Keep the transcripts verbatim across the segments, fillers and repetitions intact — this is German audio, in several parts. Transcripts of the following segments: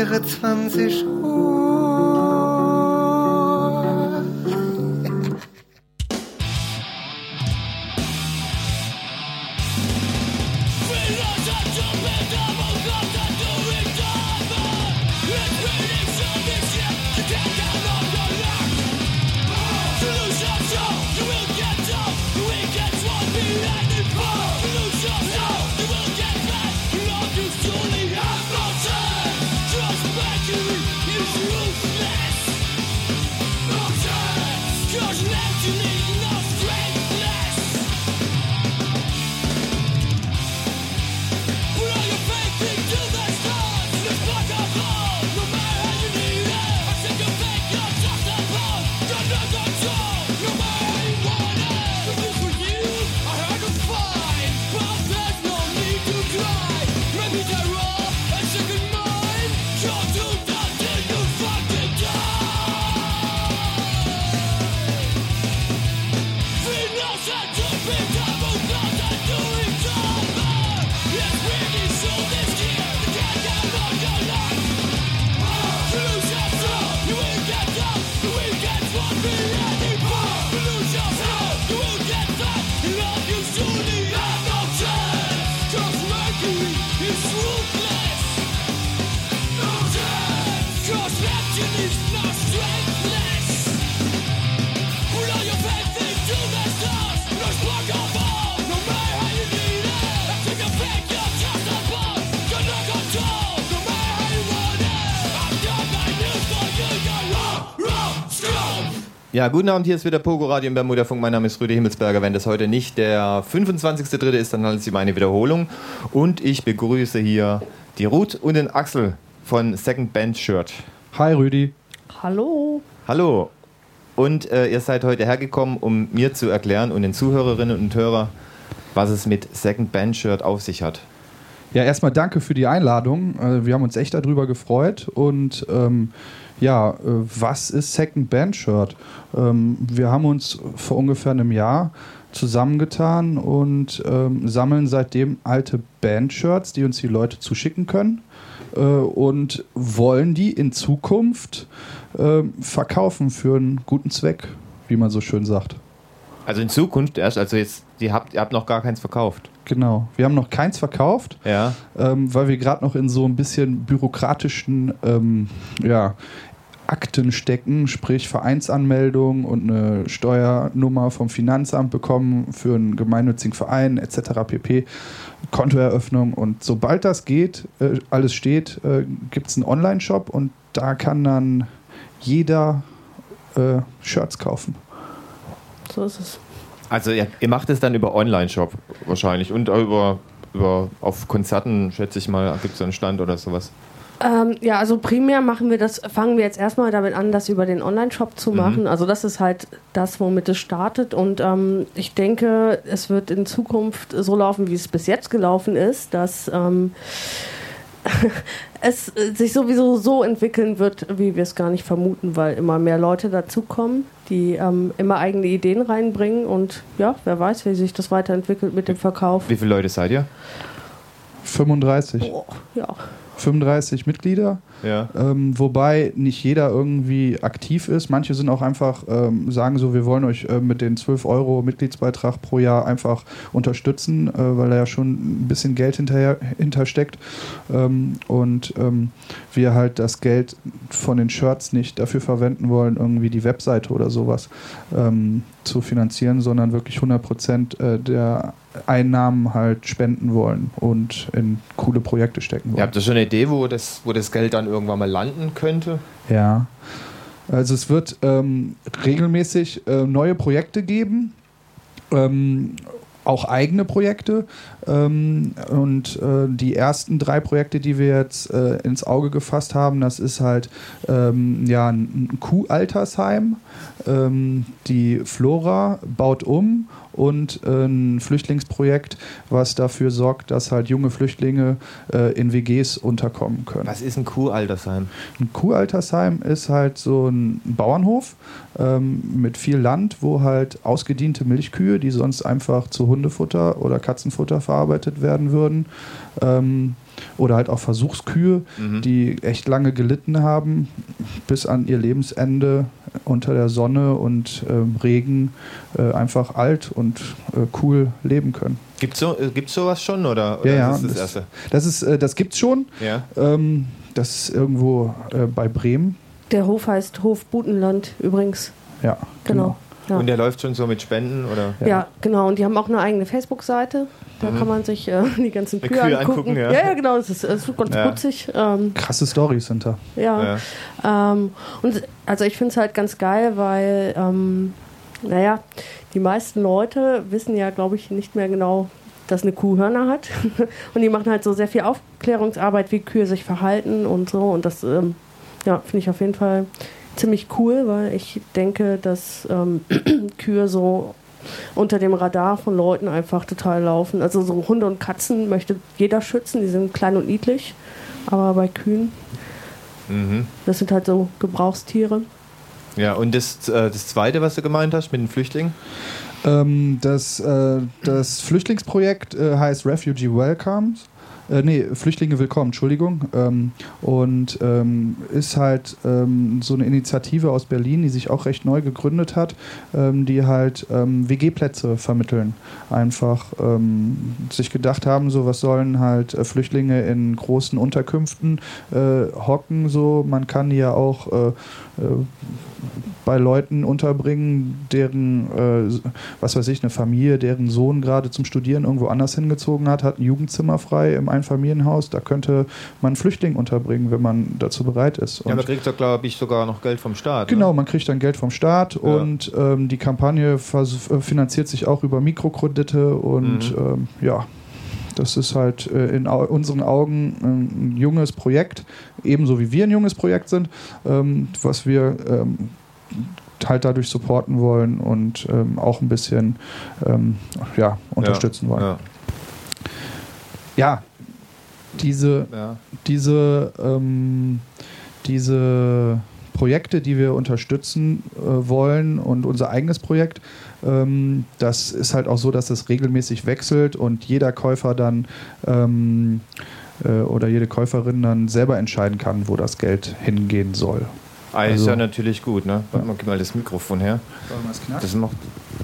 vierundzwanzig Uhr. Ja, guten Abend, hier ist wieder Pogo Radio im Bermuda-Funk. Mein Name ist Rüdi Himmelsberger. Wenn das heute nicht der fünfundzwanzigste dritte ist, dann handelt es sich um eine Wiederholung. Und ich begrüße hier die Ruth und den Axel von Second Band Shirt. Hi Rüdi. Hallo. Hallo. Und äh, ihr seid heute hergekommen, um mir zu erklären und den Zuhörerinnen und Hörern, was es mit Second Band Shirt auf sich hat. Ja, erstmal danke für die Einladung. Wir haben uns echt darüber gefreut. Und ähm, ja, was ist Second Band Shirt? Ähm, wir haben uns vor ungefähr einem Jahr zusammengetan und ähm, sammeln seitdem alte Band-Shirts, die uns die Leute zuschicken können, äh, und wollen die in Zukunft äh, verkaufen für einen guten Zweck, wie man so schön sagt. Also in Zukunft erst, also jetzt, die habt, ihr habt noch gar keins verkauft. Genau, wir haben noch keins verkauft, ja. ähm, weil wir gerade noch in so ein bisschen bürokratischen ähm, ja, Akten stecken, sprich Vereinsanmeldung und eine Steuernummer vom Finanzamt bekommen für einen gemeinnützigen Verein et cetera pp. Kontoeröffnung, und sobald das geht, äh, alles steht, äh, gibt es einen Online-Shop und da kann dann jeder äh, Shirts kaufen. So ist es. Also ihr, ihr macht es dann über Online-Shop wahrscheinlich und über, über auf Konzerten, schätze ich mal, gibt es einen Stand oder sowas. Ähm, ja, also primär machen wir das, fangen wir jetzt erstmal damit an, das über den Online-Shop zu machen. Mhm. Also das ist halt das, womit es startet, und ähm, ich denke, es wird in Zukunft so laufen, wie es bis jetzt gelaufen ist, dass ähm, es sich sowieso so entwickeln wird, wie wir es gar nicht vermuten, weil immer mehr Leute dazukommen, die ähm, immer eigene Ideen reinbringen, und ja, wer weiß, wie sich das weiterentwickelt mit dem Verkauf. Wie viele Leute seid ihr? fünfunddreißig. Oh, ja. fünfunddreißig Mitglieder, ja. ähm, wobei nicht jeder irgendwie aktiv ist. Manche sind auch einfach, ähm, sagen so, wir wollen euch äh, mit den zwölf Euro Mitgliedsbeitrag pro Jahr einfach unterstützen, äh, weil da ja schon ein bisschen Geld hinterher, hintersteckt, ähm, und ähm, wir halt das Geld von den Shirts nicht dafür verwenden wollen, irgendwie die Webseite oder sowas ähm, zu finanzieren, sondern wirklich hundert Prozent äh, der Einnahmen halt spenden wollen und in coole Projekte stecken wollen. Ihr habt ihr schon eine Idee, wo das, wo das Geld dann irgendwann mal landen könnte? Ja, also es wird ähm, regelmäßig äh, neue Projekte geben, ähm, auch eigene Projekte, ähm, und äh, die ersten drei Projekte, die wir jetzt äh, ins Auge gefasst haben, das ist halt ähm, ja, ein Kuhaltersheim, ähm, die Flora baut um, und äh, ein Flüchtlingsprojekt, was dafür sorgt, dass halt junge Flüchtlinge äh, in W Gs unterkommen können. Was ist ein Kuhaltersheim? Ein Kuhaltersheim ist halt so ein Bauernhof ähm, mit viel Land, wo halt ausgediente Milchkühe, die sonst einfach zu Hundefutter oder Katzenfutter verarbeitet werden würden. Ähm, oder halt auch Versuchskühe, mhm. die echt lange gelitten haben, bis an ihr Lebensende unter der Sonne und ähm, Regen äh, einfach alt und äh, cool leben können. Gibt es so, gibt's sowas schon oder, oder ja, ja, ist das das das, Erste? Das, ist, äh, das gibt's schon. Ja. Ähm, das ist irgendwo äh, bei Bremen. Der Hof heißt Hof Butenland übrigens. Ja, genau. genau. Ja. Und der läuft schon so mit Spenden, oder? Ja, ja genau. Und die haben auch eine eigene Facebook-Seite. Da mhm. kann man sich äh, die ganzen Kühe, Kühe angucken. angucken ja. ja, ja, genau. Das ist, das ist ganz ja. putzig. Ähm, Krasse Storys sind da. Ja. ja. Ähm, und also ich finde es halt ganz geil, weil, ähm, naja, die meisten Leute wissen ja, glaube ich, nicht mehr genau, dass eine Kuh Hörner hat. Und die machen halt so sehr viel Aufklärungsarbeit, wie Kühe sich verhalten und so. Und das, ähm, ja, finde ich auf jeden Fall ziemlich cool, weil ich denke, dass ähm, Kühe so unter dem Radar von Leuten einfach total laufen. Also so Hunde und Katzen möchte jeder schützen, die sind klein und niedlich, aber bei Kühen, mhm. das sind halt so Gebrauchstiere. Ja, und das, äh, das Zweite, was du gemeint hast mit den Flüchtlingen? Ähm, das, äh, das Flüchtlingsprojekt äh, heißt Refugee Welcomes. Äh, nee, Flüchtlinge willkommen, Entschuldigung. Ähm, und ähm, ist halt ähm, so eine Initiative aus Berlin, die sich auch recht neu gegründet hat, ähm, die halt ähm, W G-Plätze vermitteln. Einfach ähm, sich gedacht haben, so was sollen halt äh, Flüchtlinge in großen Unterkünften äh, hocken, so. Man kann die ja auch äh, äh, bei Leuten unterbringen, deren, äh, was weiß ich, eine Familie, deren Sohn gerade zum Studieren irgendwo anders hingezogen hat, hat ein Jugendzimmer frei im Einfamilienhaus. Da könnte man einen Flüchtling unterbringen, wenn man dazu bereit ist. Und ja, man kriegt da, glaube ich, sogar noch Geld vom Staat. Genau, ne? Man kriegt dann Geld vom Staat ja. und ähm, die Kampagne vers- finanziert sich auch über Mikrokredite und mhm. ähm, ja, das ist halt äh, in au- unseren Augen ein junges Projekt, ebenso wie wir ein junges Projekt sind, ähm, was wir ähm, halt dadurch supporten wollen und ähm, auch ein bisschen ähm, ja, unterstützen ja, wollen. Ja, ja diese, ja. diese, ähm, diese Projekte, die wir unterstützen äh, wollen und unser eigenes Projekt, ähm, das ist halt auch so, dass es regelmäßig wechselt und jeder Käufer dann ähm, äh, oder jede Käuferin dann selber entscheiden kann, wo das Geld hingehen soll. Ah, ist also, ja natürlich gut, ne? Warte mal, gib mal das Mikrofon her. Das macht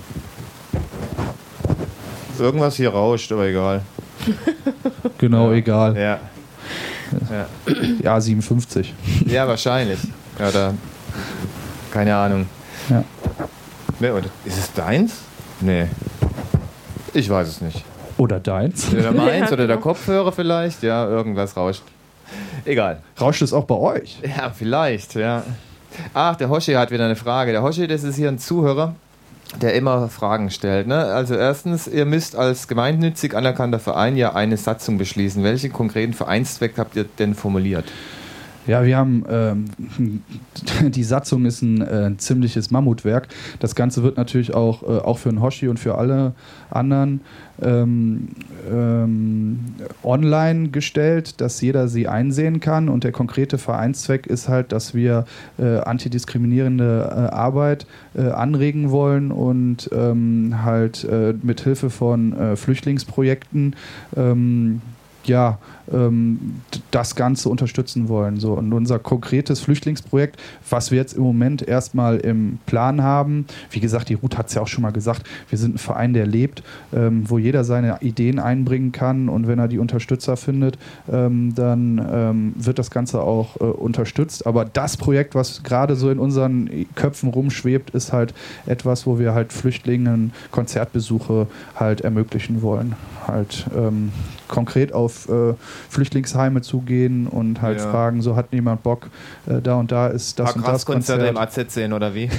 irgendwas hier rauscht, aber egal. Genau, ja. egal. Ja. Ja. Ja, siebenundfünfzig. Ja, wahrscheinlich. Ja, da. Keine Ahnung. Ja. Nee, oder ist es deins? Nee. Ich weiß es nicht. Oder deins? Oder meins oder der Kopfhörer vielleicht. Ja, irgendwas rauscht. Egal. Rauscht es auch bei euch? Ja, vielleicht, ja. Ach, der Hoshi hat wieder eine Frage. Der Hoshi, das ist hier ein Zuhörer, der immer Fragen stellt. Ne? Also erstens, ihr müsst als gemeinnützig anerkannter Verein ja eine Satzung beschließen. Welchen konkreten Vereinszweck habt ihr denn formuliert? Ja, wir haben, ähm, die Satzung ist ein äh, ziemliches Mammutwerk. Das Ganze wird natürlich auch, äh, auch für den Hoshi und für alle anderen ähm, ähm, online gestellt, dass jeder sie einsehen kann. Und der konkrete Vereinszweck ist halt, dass wir äh, antidiskriminierende äh, Arbeit äh, anregen wollen und ähm, halt äh, mit Hilfe von äh, Flüchtlingsprojekten ähm, ja, ähm, das Ganze unterstützen wollen. So. Und unser konkretes Flüchtlingsprojekt, was wir jetzt im Moment erstmal im Plan haben, wie gesagt, die Ruth hat es ja auch schon mal gesagt, wir sind ein Verein, der lebt, ähm, wo jeder seine Ideen einbringen kann und wenn er die Unterstützer findet, ähm, dann ähm, wird das Ganze auch äh, unterstützt. Aber das Projekt, was gerade so in unseren Köpfen rumschwebt, ist halt etwas, wo wir halt Flüchtlingen Konzertbesuche halt ermöglichen wollen. Halt ähm, konkret auf äh, Flüchtlingsheime zugehen und halt ja. fragen, so hat niemand Bock, äh, da und da ist das und das Konzerte im A Z sehen oder wie?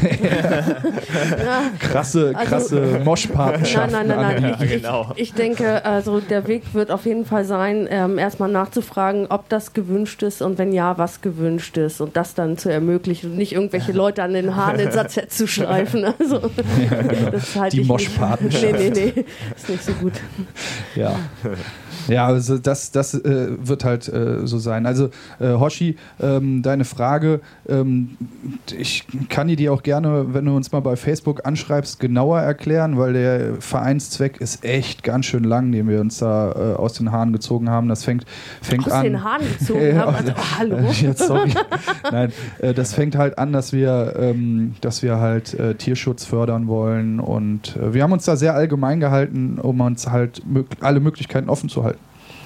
ja. Krasse, krasse also, Moschpatenschaften. Nein, nein, nein, nein. Ja, ich, genau. ich, ich denke, also der Weg wird auf jeden Fall sein, ähm, erstmal nachzufragen, ob das gewünscht ist und wenn ja, was gewünscht ist und das dann zu ermöglichen und nicht irgendwelche Leute an den Haaren ins A Z zu schleifen. Also, ja, genau. das halt die Moschpatenschaft. Nee, nee, nee, ist nicht so gut. Ja. Ja, also das, das äh, wird halt äh, so sein. Also äh, Hoshi, ähm, deine Frage, ähm, ich kann die dir auch gerne, wenn du uns mal bei Facebook anschreibst, genauer erklären, weil der Vereinszweck ist echt ganz schön lang, den wir uns da äh, aus den Haaren gezogen haben. Das fängt, fängt aus an... Aus den Haaren gezogen haben? Also, oh, hallo? Ja, sorry. Nein, äh, das fängt halt an, dass wir, ähm, dass wir halt äh, Tierschutz fördern wollen und äh, wir haben uns da sehr allgemein gehalten, um uns halt mög- alle Möglichkeiten offen zu halten.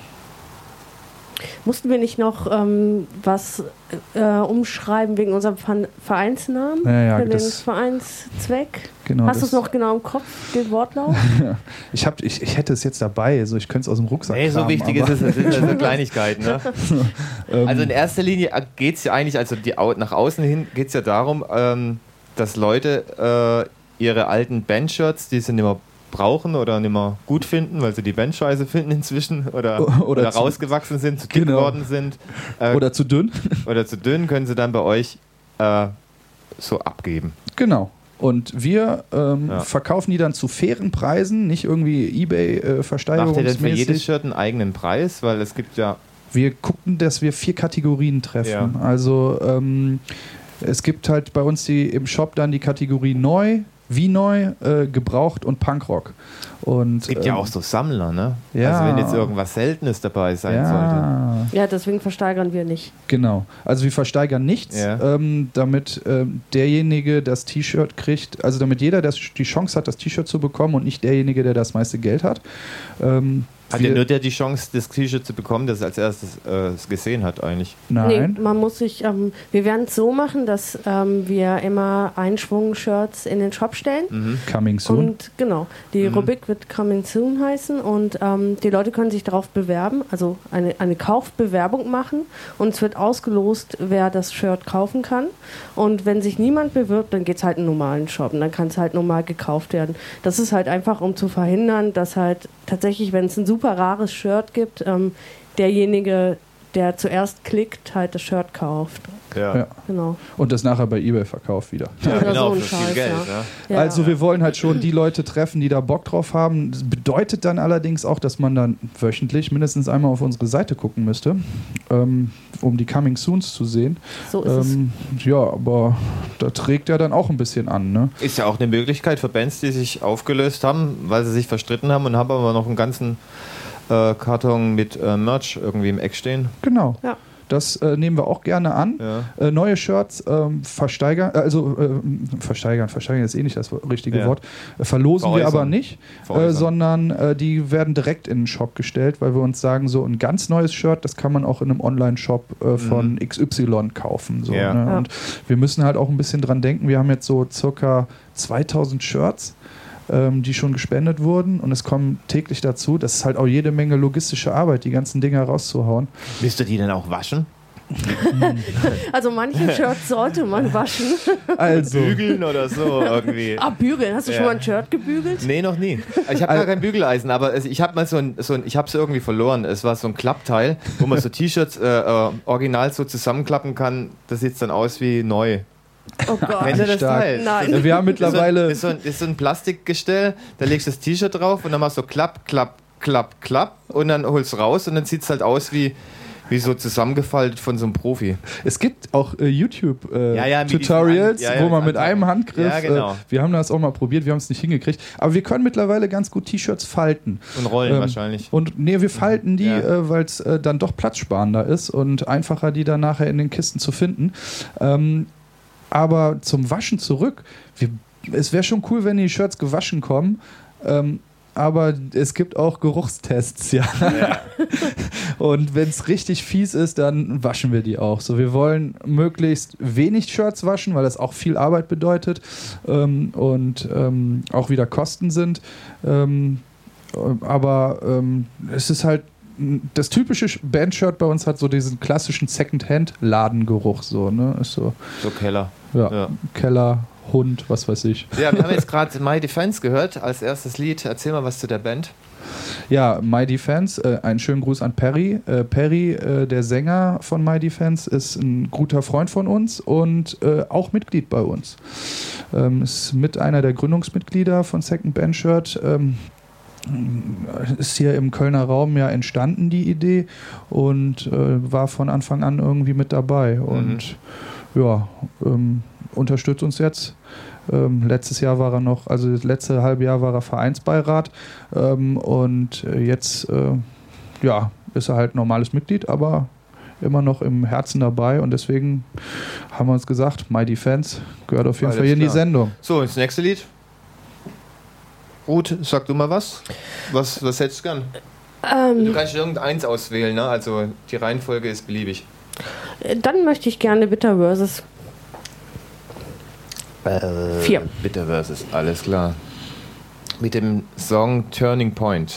Mussten wir nicht noch ähm, was äh, umschreiben wegen unserem Vereinsnamen? Ja, ja, für den das- Vereinszweck? Genau, Hast du das- es noch genau im Kopf, den Wortlaut? Ich, hab, ich, ich hätte es jetzt dabei, also ich könnte es aus dem Rucksack Nee, so kramen, wichtig aber- ist es, das sind so Kleinigkeiten. Ne? Ähm, Also in erster Linie geht es ja eigentlich, also die, au- nach außen hin geht es ja darum, ähm, dass Leute äh, ihre alten Bandshirts, die sie nicht mehr brauchen oder nicht mehr gut finden, weil sie die Band scheiße finden inzwischen oder, Oder oder, zu- rausgewachsen sind, zu dick Genau. geworden sind äh, Oder zu dünn. oder zu dünn, können sie dann bei euch äh, so abgeben. Genau. Und wir ähm, Ja. verkaufen die dann zu fairen Preisen, nicht irgendwie Ebay äh, Macht ihr denn für jedes versteigerungsmäßig. Shirt einen eigenen Preis? Weil es gibt ja... Wir gucken, dass wir vier Kategorien treffen. Ja. Also ähm, es gibt halt bei uns die, im Shop dann die Kategorie neu, wie neu, äh, gebraucht und Punkrock. Und, Es gibt ja ähm, auch so Sammler, ne? ja. Also wenn jetzt irgendwas Seltenes dabei sein sollte. ja, Ja, deswegen versteigern wir nicht. genau. Also wir versteigern nichts, Ja. ähm, damit ähm, derjenige das T-Shirt kriegt, also damit jeder das, die Chance hat, das T-Shirt zu bekommen und nicht derjenige, der das meiste Geld hat. Ähm, Hat wir- ja nur der die Chance, das T-Shirt zu bekommen, das es als erstes äh, es gesehen hat eigentlich. Nein. Nee, man muss sich, ähm, wir werden es so machen, dass ähm, wir immer Einschwung-Shirts in den Shop stellen. Mhm. Coming soon. Und genau, die Mhm. Rubrik wird Coming Soon heißen und ähm, die Leute können sich darauf bewerben, also eine, eine Kaufbewerbung machen und es wird ausgelost, wer das Shirt kaufen kann. Und wenn sich niemand bewirbt, dann geht es halt in einen normalen Shop und dann kann es halt normal gekauft werden. Das ist halt einfach, um zu verhindern, dass halt tatsächlich, wenn es ein super rares Shirt gibt, ähm, derjenige, der zuerst klickt, halt das Shirt kauft. Ja, Ja. Genau. Und das nachher bei eBay verkauft wieder. ja Oder genau, so ein für viel Scheiß, Geld. ja. Ne? Ja. Also wir wollen halt schon die Leute treffen, die da Bock drauf haben. Das bedeutet dann allerdings auch, dass man dann wöchentlich mindestens einmal auf unsere Seite gucken müsste, ähm, um die Coming Soons zu sehen. So ist Ähm, ja, aber da trägt er dann auch ein bisschen an. Ne? Ist ja auch eine Möglichkeit für Bands, die sich aufgelöst haben, weil sie sich verstritten haben und haben aber noch einen ganzen äh, Karton mit äh, Merch irgendwie im Eck stehen. Genau. Ja. Das äh, nehmen wir auch gerne an. Ja. Äh, neue Shirts ähm, versteigern, äh, also äh, versteigern, versteigern ist eh nicht das richtige Ja. Wort, äh, verlosen wir Veräußern. aber nicht, äh, Veräußern. sondern äh, die werden direkt in den Shop gestellt, weil wir uns sagen, so ein ganz neues Shirt, das kann man auch in einem Online-Shop äh, von Mhm. X Y kaufen. So, Ja. ne? Ja. Und wir müssen halt auch ein bisschen dran denken, wir haben jetzt so circa zweitausend Shirts, ähm, die schon gespendet wurden und es kommen täglich dazu. Das ist halt auch jede Menge logistische Arbeit, die ganzen Dinger rauszuhauen. Müsst ihr die denn auch waschen? Also manche Shirts sollte man waschen. Also, Bügeln oder so irgendwie. Ah, bügeln. Hast du Ja. schon mal ein Shirt gebügelt? Nee, noch nie. Ich habe gar kein Bügeleisen, aber es, ich habe mal so ein, so ein ich habe es irgendwie verloren. Es war so ein Klappteil, wo man so T-Shirts äh, äh, original so zusammenklappen kann. Das sieht dann aus wie neu. Oh Gott. Kennt ihr das stark. Teil? Nein. wir haben Das ist so ein- mittlerweile... Das ist so ein, das ist so ein Plastikgestell, da legst du das T-Shirt drauf und dann machst du klapp, klapp, klapp, klapp und dann holst du raus und dann sieht es halt aus wie, wie so zusammengefaltet von so einem Profi. Es gibt auch äh, YouTube-Tutorials, Ja, ja, äh, mit diesen Tutorials, Hand- ja, ja, wo man mit mit einem Handgriff, Ja, genau. äh, wir haben das auch mal probiert, wir haben es nicht hingekriegt, aber wir können mittlerweile ganz gut T-Shirts falten. Und Rollen Ähm, wahrscheinlich. Und nee, wir falten die, Ja. äh, weil es äh, dann doch platzsparender ist und einfacher, die dann nachher in den Kisten zu finden. Ähm, aber zum Waschen zurück, wir, es wäre schon cool, wenn die Shirts gewaschen kommen. Ähm, aber es gibt auch Geruchstests, ja. Ja. Und wenn es richtig fies ist, dann waschen wir die auch. So, wir wollen möglichst wenig Shirts waschen, weil das auch viel Arbeit bedeutet ähm, und ähm, auch wieder Kosten sind. Ähm, aber ähm, es ist halt das typische Bandshirt bei uns hat so diesen klassischen Second-Hand-Ladengeruch, so, ne? Ist so, So Keller. ja, Ja. Keller, Hund, was weiß ich. Ja, wir haben jetzt gerade My Defense gehört als erstes Lied. Erzähl mal was zu der Band. Ja, My Defense, äh, einen schönen Gruß an Perry. Äh, Perry, äh, der Sänger von My Defense, ist ein guter Freund von uns und äh, auch Mitglied bei uns. Ähm, ist mit einer der Gründungsmitglieder von Second Bandshirt. Ähm, ist hier im Kölner Raum ja entstanden, die Idee, und äh, war von Anfang an irgendwie mit dabei. Und mhm. ja, ähm, unterstützt uns jetzt. Ähm, letztes Jahr war er noch, also das letzte halbe Jahr war er Vereinsbeirat ähm, und äh, jetzt äh, ja, ist er halt normales Mitglied, aber immer noch im Herzen dabei, und deswegen haben wir uns gesagt, My Defense gehört auf jeden Alles Fall hier in die Sendung. So, das nächste Lied. Ruth, sag du mal was. Was, was hättest du gern? Ähm, du kannst irgendeins auswählen, ne? Also die Reihenfolge ist beliebig. Dann möchte ich gerne Bitter Versus. Äh, Vier. Bitter Versus, alles klar. Mit dem Song Turning Point.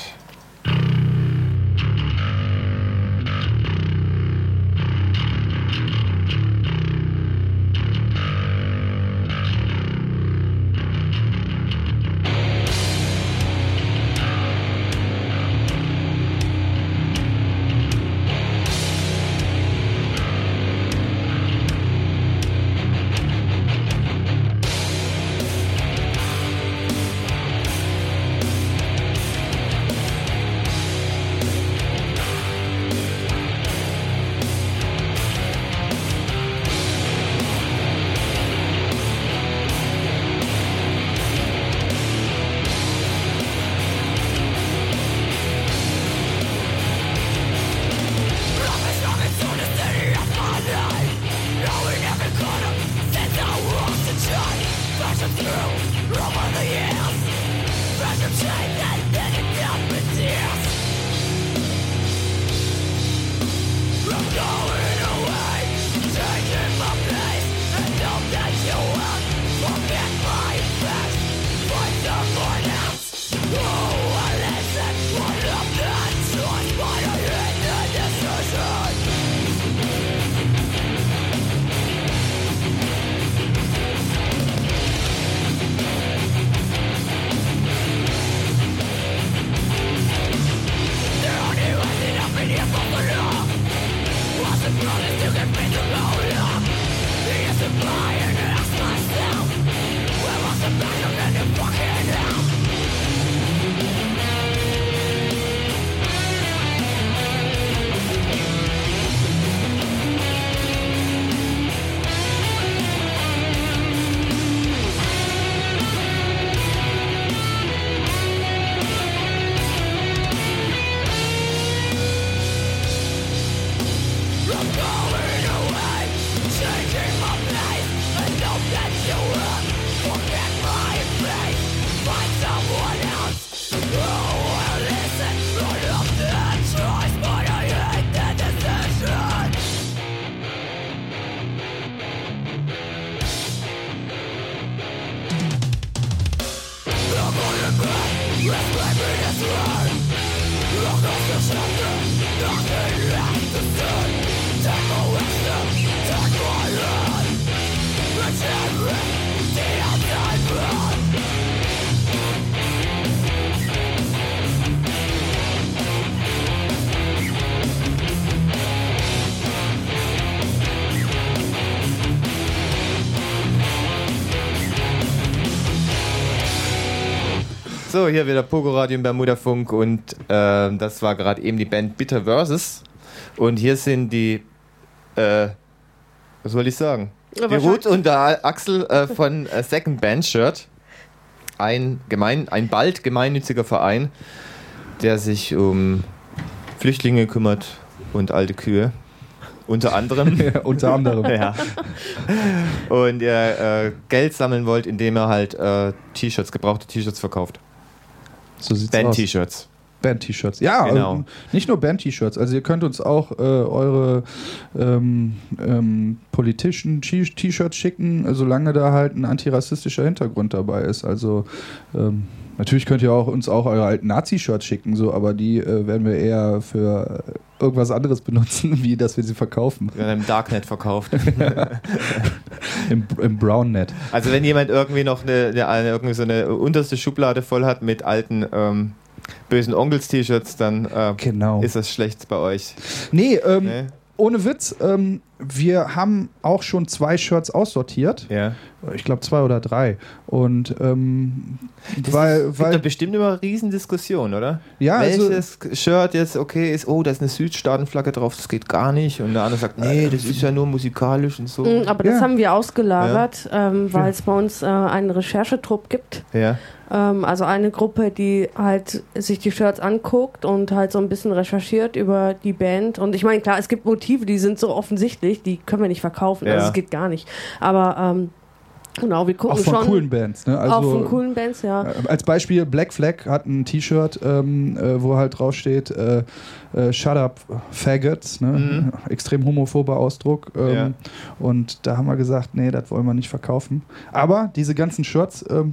So, hier wieder Pogo Radio im Bermuda-Funk, und äh, das war gerade eben die Band Bitter Versus. Und hier sind die, äh, was soll ich sagen? Ja, die Ruth und der Axel äh, von äh, Second Band Shirt. Ein, gemein, ein bald gemeinnütziger Verein, der sich um Flüchtlinge kümmert und alte Kühe. Unter anderem. Ja, unter anderem. Ja. Und ihr äh, Geld sammeln wollt, indem ihr halt äh, T-Shirts, gebrauchte T-Shirts verkauft. So sieht's Band-T-Shirts. aus. Band-T-Shirts. Ja, genau. ähm, nicht nur Band-T-Shirts. Also ihr könnt uns auch äh, eure ähm, ähm, politischen T-Shirts schicken, solange da halt ein antirassistischer Hintergrund dabei ist. Also ähm, natürlich könnt ihr auch uns auch eure alten Nazi-Shirts schicken, so, aber die äh, werden wir eher für irgendwas anderes benutzen, wie dass wir sie verkaufen. Wir haben im Darknet verkauft. Im, Im Brownnet. Also wenn jemand irgendwie noch eine, eine, irgendwie so eine unterste Schublade voll hat mit alten ähm, bösen Onkels-T-Shirts, dann äh, genau. ist das schlecht bei euch. Nee, ähm, nee? ohne Witz, ähm, wir haben auch schon zwei Shirts aussortiert. Ja. Ich glaube zwei oder drei. Und ähm, Das weil, gibt weil da bestimmt immer Riesendiskussion, oder? Ja, also- Welches Shirt jetzt okay ist, oh, da ist eine Südstaatenflagge drauf, das geht gar nicht. Und der andere sagt, nee, das ist ja nur musikalisch und so. Mm, Aber das Ja. haben wir ausgelagert, ähm, weil es bei uns äh, einen Recherchetrupp gibt. Ja. Ähm, also eine Gruppe, die halt sich die Shirts anguckt und halt so ein bisschen recherchiert über die Band. Und ich meine, klar, es gibt Motive, die sind so offensichtlich, die können wir nicht verkaufen. Ja. Also es geht gar nicht. Aber ähm, genau, wir gucken auch von schon. coolen Bands. Ne? Also, auch von coolen Bands, ja. Äh, Als Beispiel, Black Flag hat ein T-Shirt, ähm, äh, wo halt draufsteht, äh, äh, Shut up, Faggots. Ne? Mhm. Extrem homophober Ausdruck. Ähm, Ja. Und da haben wir gesagt, nee, das wollen wir nicht verkaufen. Aber diese ganzen Shirts, ähm,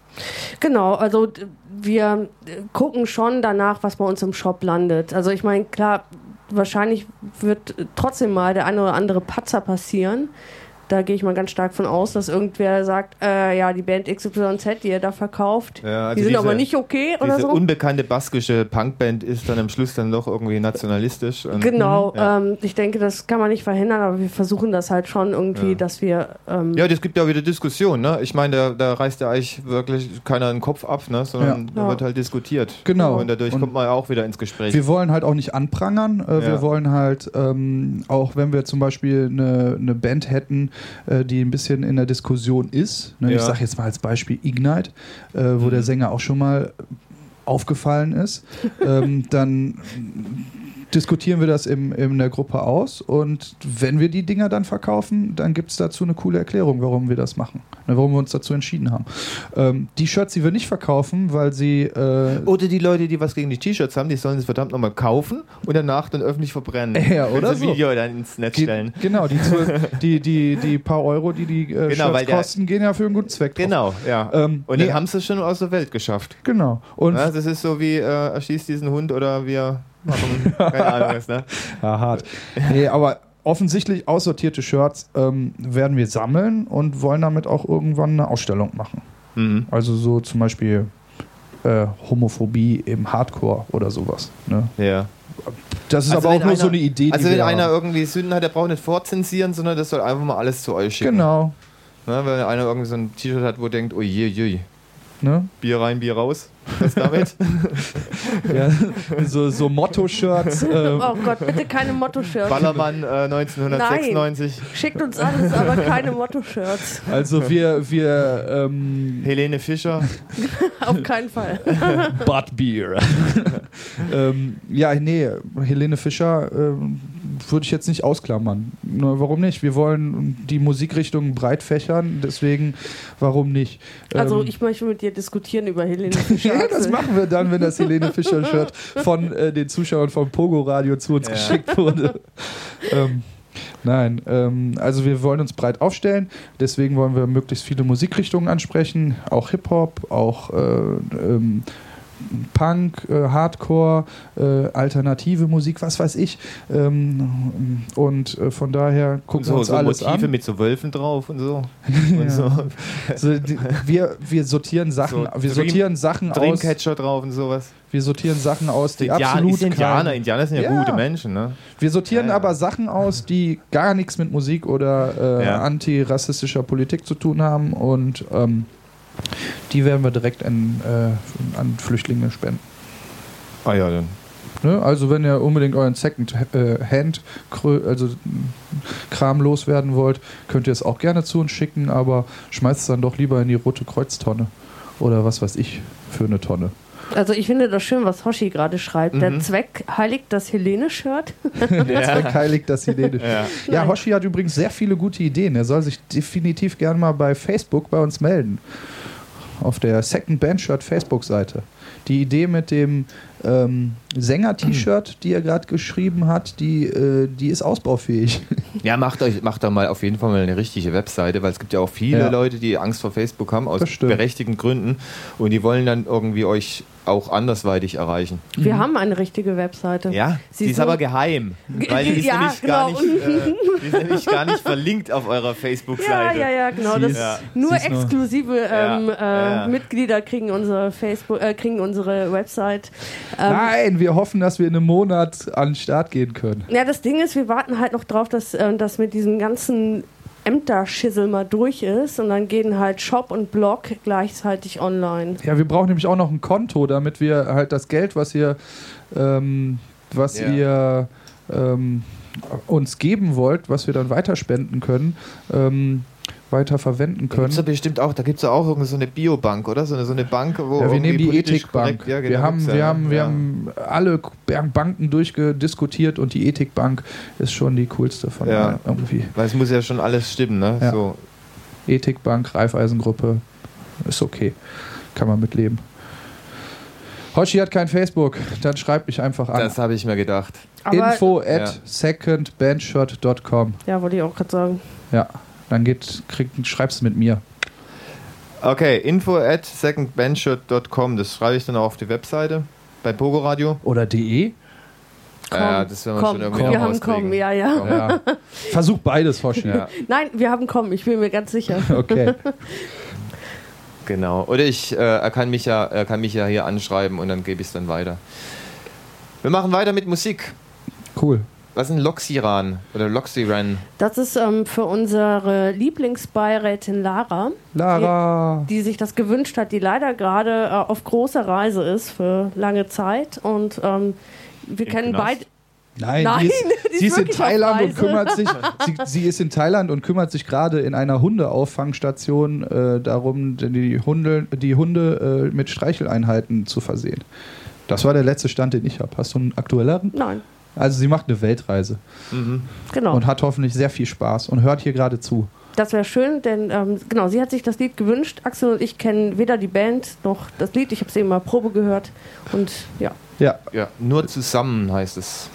Genau, also d- wir äh, gucken schon danach, was bei uns im Shop landet. Also ich meine, klar, wahrscheinlich wird äh, trotzdem mal der eine oder andere Patzer passieren. Da gehe ich mal ganz stark von aus, dass irgendwer sagt, äh, ja, die Band X Y Z, die ihr da verkauft, Ja, also die sind diese- aber nicht okay oder Diese so. unbekannte baskische Punkband ist dann am Schluss dann doch irgendwie nationalistisch. Und, Genau, Ja. ähm, ich denke, das kann man nicht verhindern, aber wir versuchen das halt schon irgendwie, Ja. dass wir... Ähm, Ja, das gibt ja auch wieder Diskussion, ne? Ich meine, da, da reißt ja eigentlich wirklich keiner den Kopf ab, ne? Sondern Ja. da Ja. wird halt diskutiert. Genau. Und dadurch Und kommt man ja auch wieder ins Gespräch. wir wollen halt auch nicht anprangern. Äh, Ja. Wir wollen halt, ähm, auch wenn wir zum Beispiel eine, eine Band hätten, äh, die ein bisschen in der Diskussion ist, ne? Ja. Ich sage jetzt mal als Beispiel Ignite, äh, wo Mhm. der Sänger auch schon mal aufgefallen ist, ähm, dann diskutieren wir das im, in der Gruppe aus und wenn wir die Dinger dann verkaufen, dann gibt es dazu eine coole Erklärung, warum wir das machen, ne, warum wir uns dazu entschieden haben. Ähm, die Shirts, die wir nicht verkaufen, weil sie... Äh, Oder die Leute, die was gegen die T-Shirts haben, die sollen es verdammt nochmal kaufen und danach dann öffentlich verbrennen. Ja, oder Wenn sie so. ein Video dann ins Netz Die, stellen. genau, die, zu, die, die, die paar Euro, die die äh, Genau, weil Shirts der- kosten, gehen ja für einen guten Zweck drauf. Genau, ja. Ähm, und nee, dann haben sie es schon aus der Welt geschafft. Genau. Und Ja, das ist so wie, äh, erschießt diesen Hund oder wir machen, keine Ahnung was, ne? ja, hart. Nee, aber offensichtlich aussortierte Shirts ähm, werden wir sammeln und wollen damit auch irgendwann eine Ausstellung machen. Mhm. Also so zum Beispiel äh, Homophobie im Hardcore oder sowas. Ne? Ja. Das ist Also aber wenn auch nur einer- so eine Idee, Also die wenn wir einer haben. irgendwie Sünden hat, der braucht nicht vorzensieren, sondern das soll einfach mal alles zu euch schicken. Genau. Ne, wenn einer irgendwie so ein T-Shirt hat, wo denkt, oh je, je, Ne? Bier rein, Bier raus. Was damit? Ja, so so Motto-Shirts. ähm, oh Gott, bitte keine Motto-Shirts. Ballermann äh, neunzehnhundertsechsundneunzig. Schickt uns alles, aber keine Motto-Shirts. also wir, wir ähm, Helene Fischer. Auf keinen Fall. Buttbeer. ähm, ja, nee, Helene Fischer ähm, würde ich jetzt nicht ausklammern. Na, warum nicht? Wir wollen die Musikrichtung breit fächern, deswegen warum nicht? Also Ähm, ich möchte mit dir diskutieren über Helene Fischer. ja, das Axel. machen wir dann, wenn das Helene Fischer-Shirt von äh, den Zuschauern vom Pogo Radio zu uns Ja. geschickt wurde. ähm, nein, ähm, also wir wollen uns breit aufstellen, deswegen wollen wir möglichst viele Musikrichtungen ansprechen, auch Hip-Hop, auch äh, ähm, Punk, äh, Hardcore, äh, alternative Musik, was weiß ich. Ähm, und äh, von daher Und gucken wir so, uns so alles Motive an. mit so Wölfen drauf und so. Ja. Und so So, die, wir, wir sortieren Sachen, So wir Dream- sortieren Sachen aus, Dreamcatcher drauf und sowas. wir sortieren Sachen aus, die Indianer, absolut ist Indianer, kein- Indianer sind ja, Ja. gute Menschen, ne? Wir sortieren Ja, ja. aber Sachen aus, die gar nichts mit Musik oder äh, Ja. antirassistischer Politik zu tun haben und ähm, die werden wir direkt an, äh, an Flüchtlinge spenden. Ah ja, dann. Ne? Also wenn ihr unbedingt euren Second-Hand also Kram loswerden wollt, könnt ihr es auch gerne zu uns schicken, aber schmeißt es dann doch lieber in die Rote Kreuztonne oder was weiß ich für eine Tonne. Also ich finde das schön, was Hoshi gerade schreibt. Der Mhm. Zweck heiligt das Helene-Shirt. Der Zweck heiligt das Helene. Ja. Ja, Hoshi hat übrigens sehr viele gute Ideen. Er soll sich definitiv gerne mal bei Facebook bei uns melden. Auf der Second Band Shirt Facebook-Seite. Die Idee mit dem ähm, Sänger-T-Shirt, die er gerade geschrieben hat, die, äh, die ist ausbaufähig. Ja, macht euch, macht da mal auf jeden Fall mal eine richtige Webseite, weil es gibt ja auch viele Ja. Leute, die Angst vor Facebook haben, aus Das stimmt. berechtigten Gründen. Und die wollen dann irgendwie euch auch andersweitig erreichen. Wir mhm. haben eine richtige Webseite. Ja, sie ist aber geheim, weil die ist, ja, nämlich genau. gar nicht, äh, die ist nämlich gar nicht verlinkt auf eurer Facebook-Seite. Ja, ja, ja, genau. Das ja. Nur exklusive ähm, ja, äh, ja. Mitglieder kriegen unsere Facebook, äh, kriegen unsere Website. Ähm, Nein, wir hoffen, dass wir in einem Monat an den Start gehen können. Ja, das Ding ist, wir warten halt noch drauf, dass äh, das mit diesem ganzen Ämterschissel mal durch ist und dann gehen halt Shop und Blog gleichzeitig online. Ja, wir brauchen nämlich auch noch ein Konto, damit wir halt das Geld, was ihr, ähm, was Ja. ihr ähm, uns geben wollt, was wir dann weiterspenden können, ähm, weiter verwenden Da können. gibt's ja bestimmt auch, da gibt es ja auch irgendwie so eine Biobank, oder? So eine, so eine Bank, wo Ja, wir nehmen die politisch Ethikbank. korrekt- ja, genau, wir haben, gibt's ja, wir haben, wir ja. haben alle Banken durchgediskutiert und die Ethikbank ist schon die coolste von Ja. allen irgendwie. Weil es muss ja schon alles stimmen, ne? Ja. So. Ethikbank, Raiffeisengruppe, ist okay. Kann man mitleben. Hoshi hat kein Facebook, dann schreibt mich einfach an. Das habe ich mir gedacht. Aber, Info Ja. at secondbandshot dot com. ja, wollte ich auch gerade sagen. Ja, dann geht, krieg, schreibst du mit mir. Okay, info at secondbandshot dot com, das schreibe ich dann auch auf die Webseite bei Pogo Radio. Oder de? Komm, Ja, das werden wir komm, schon irgendwie wir noch haben rauskriegen. kommen, ja, ja. Komm. Ja. Versuch beides, Hoshi. Ja, Nein, wir haben kommen, ich bin mir ganz sicher. Okay. genau. Oder ich, äh, er, kann mich ja, er kann mich ja hier anschreiben und dann gebe ich es dann weiter. Wir machen weiter mit Musik. Cool. Was ist ein Loxiran oder Loxiran? Das ist ähm, für unsere Lieblingsbeirätin Lara, Lara. die sich das gewünscht hat, die leider gerade äh, auf großer Reise ist für lange Zeit. Und ähm, wir Im kennen Knast? beide. Nein, Nein, die ist, die ist sie ist in wirklich auf Thailand und Reise. kümmert sich. Sie, sie ist in Thailand und kümmert sich gerade in einer Hundeauffangstation äh, darum, die Hunde, die Hunde äh, mit Streicheleinheiten zu versehen. Das war der letzte Stand, den ich habe. Hast du einen aktuelleren? Nein, Also sie macht eine Weltreise Mhm. genau. und hat hoffentlich sehr viel Spaß und hört hier gerade zu. Das wäre schön, denn ähm, genau, sie hat sich das Lied gewünscht. Axel und ich kennen weder die Band noch das Lied. Ich habe es eben mal Probe gehört. Und ja. Ja. Ja, nur zusammen heißt es.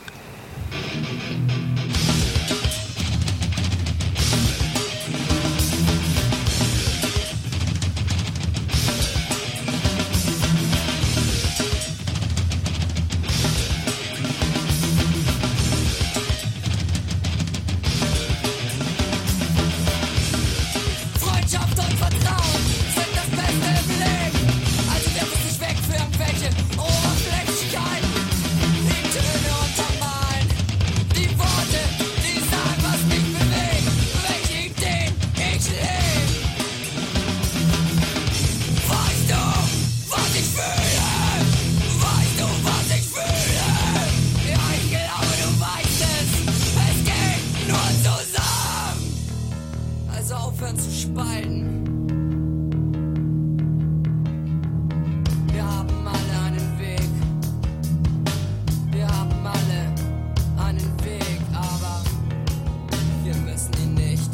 Freundschaft und Vertrauen sind das Beste im Leben. Also wirf es nicht weg für irgendwelche Oberflächlichkeiten. Die Töne untermalen, die Worte, die sagen, was mich bewegt, welche Ideen ich lebe. Weißt du, was ich fühle? Weißt du, was ich fühle? Ja, ich glaube, du weißt es. Es geht nur zusammen. Also aufhören zu spalten. Wir haben alle einen Weg. Wir haben alle einen Weg, aber wir müssen ihn nicht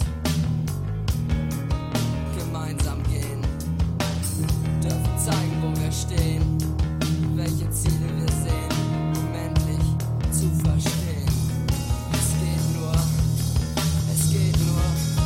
gemeinsam gehen. Dürfen zeigen, wo wir stehen, welche Ziele wir sehen, um endlich zu verstehen. Es geht nur, es geht nur.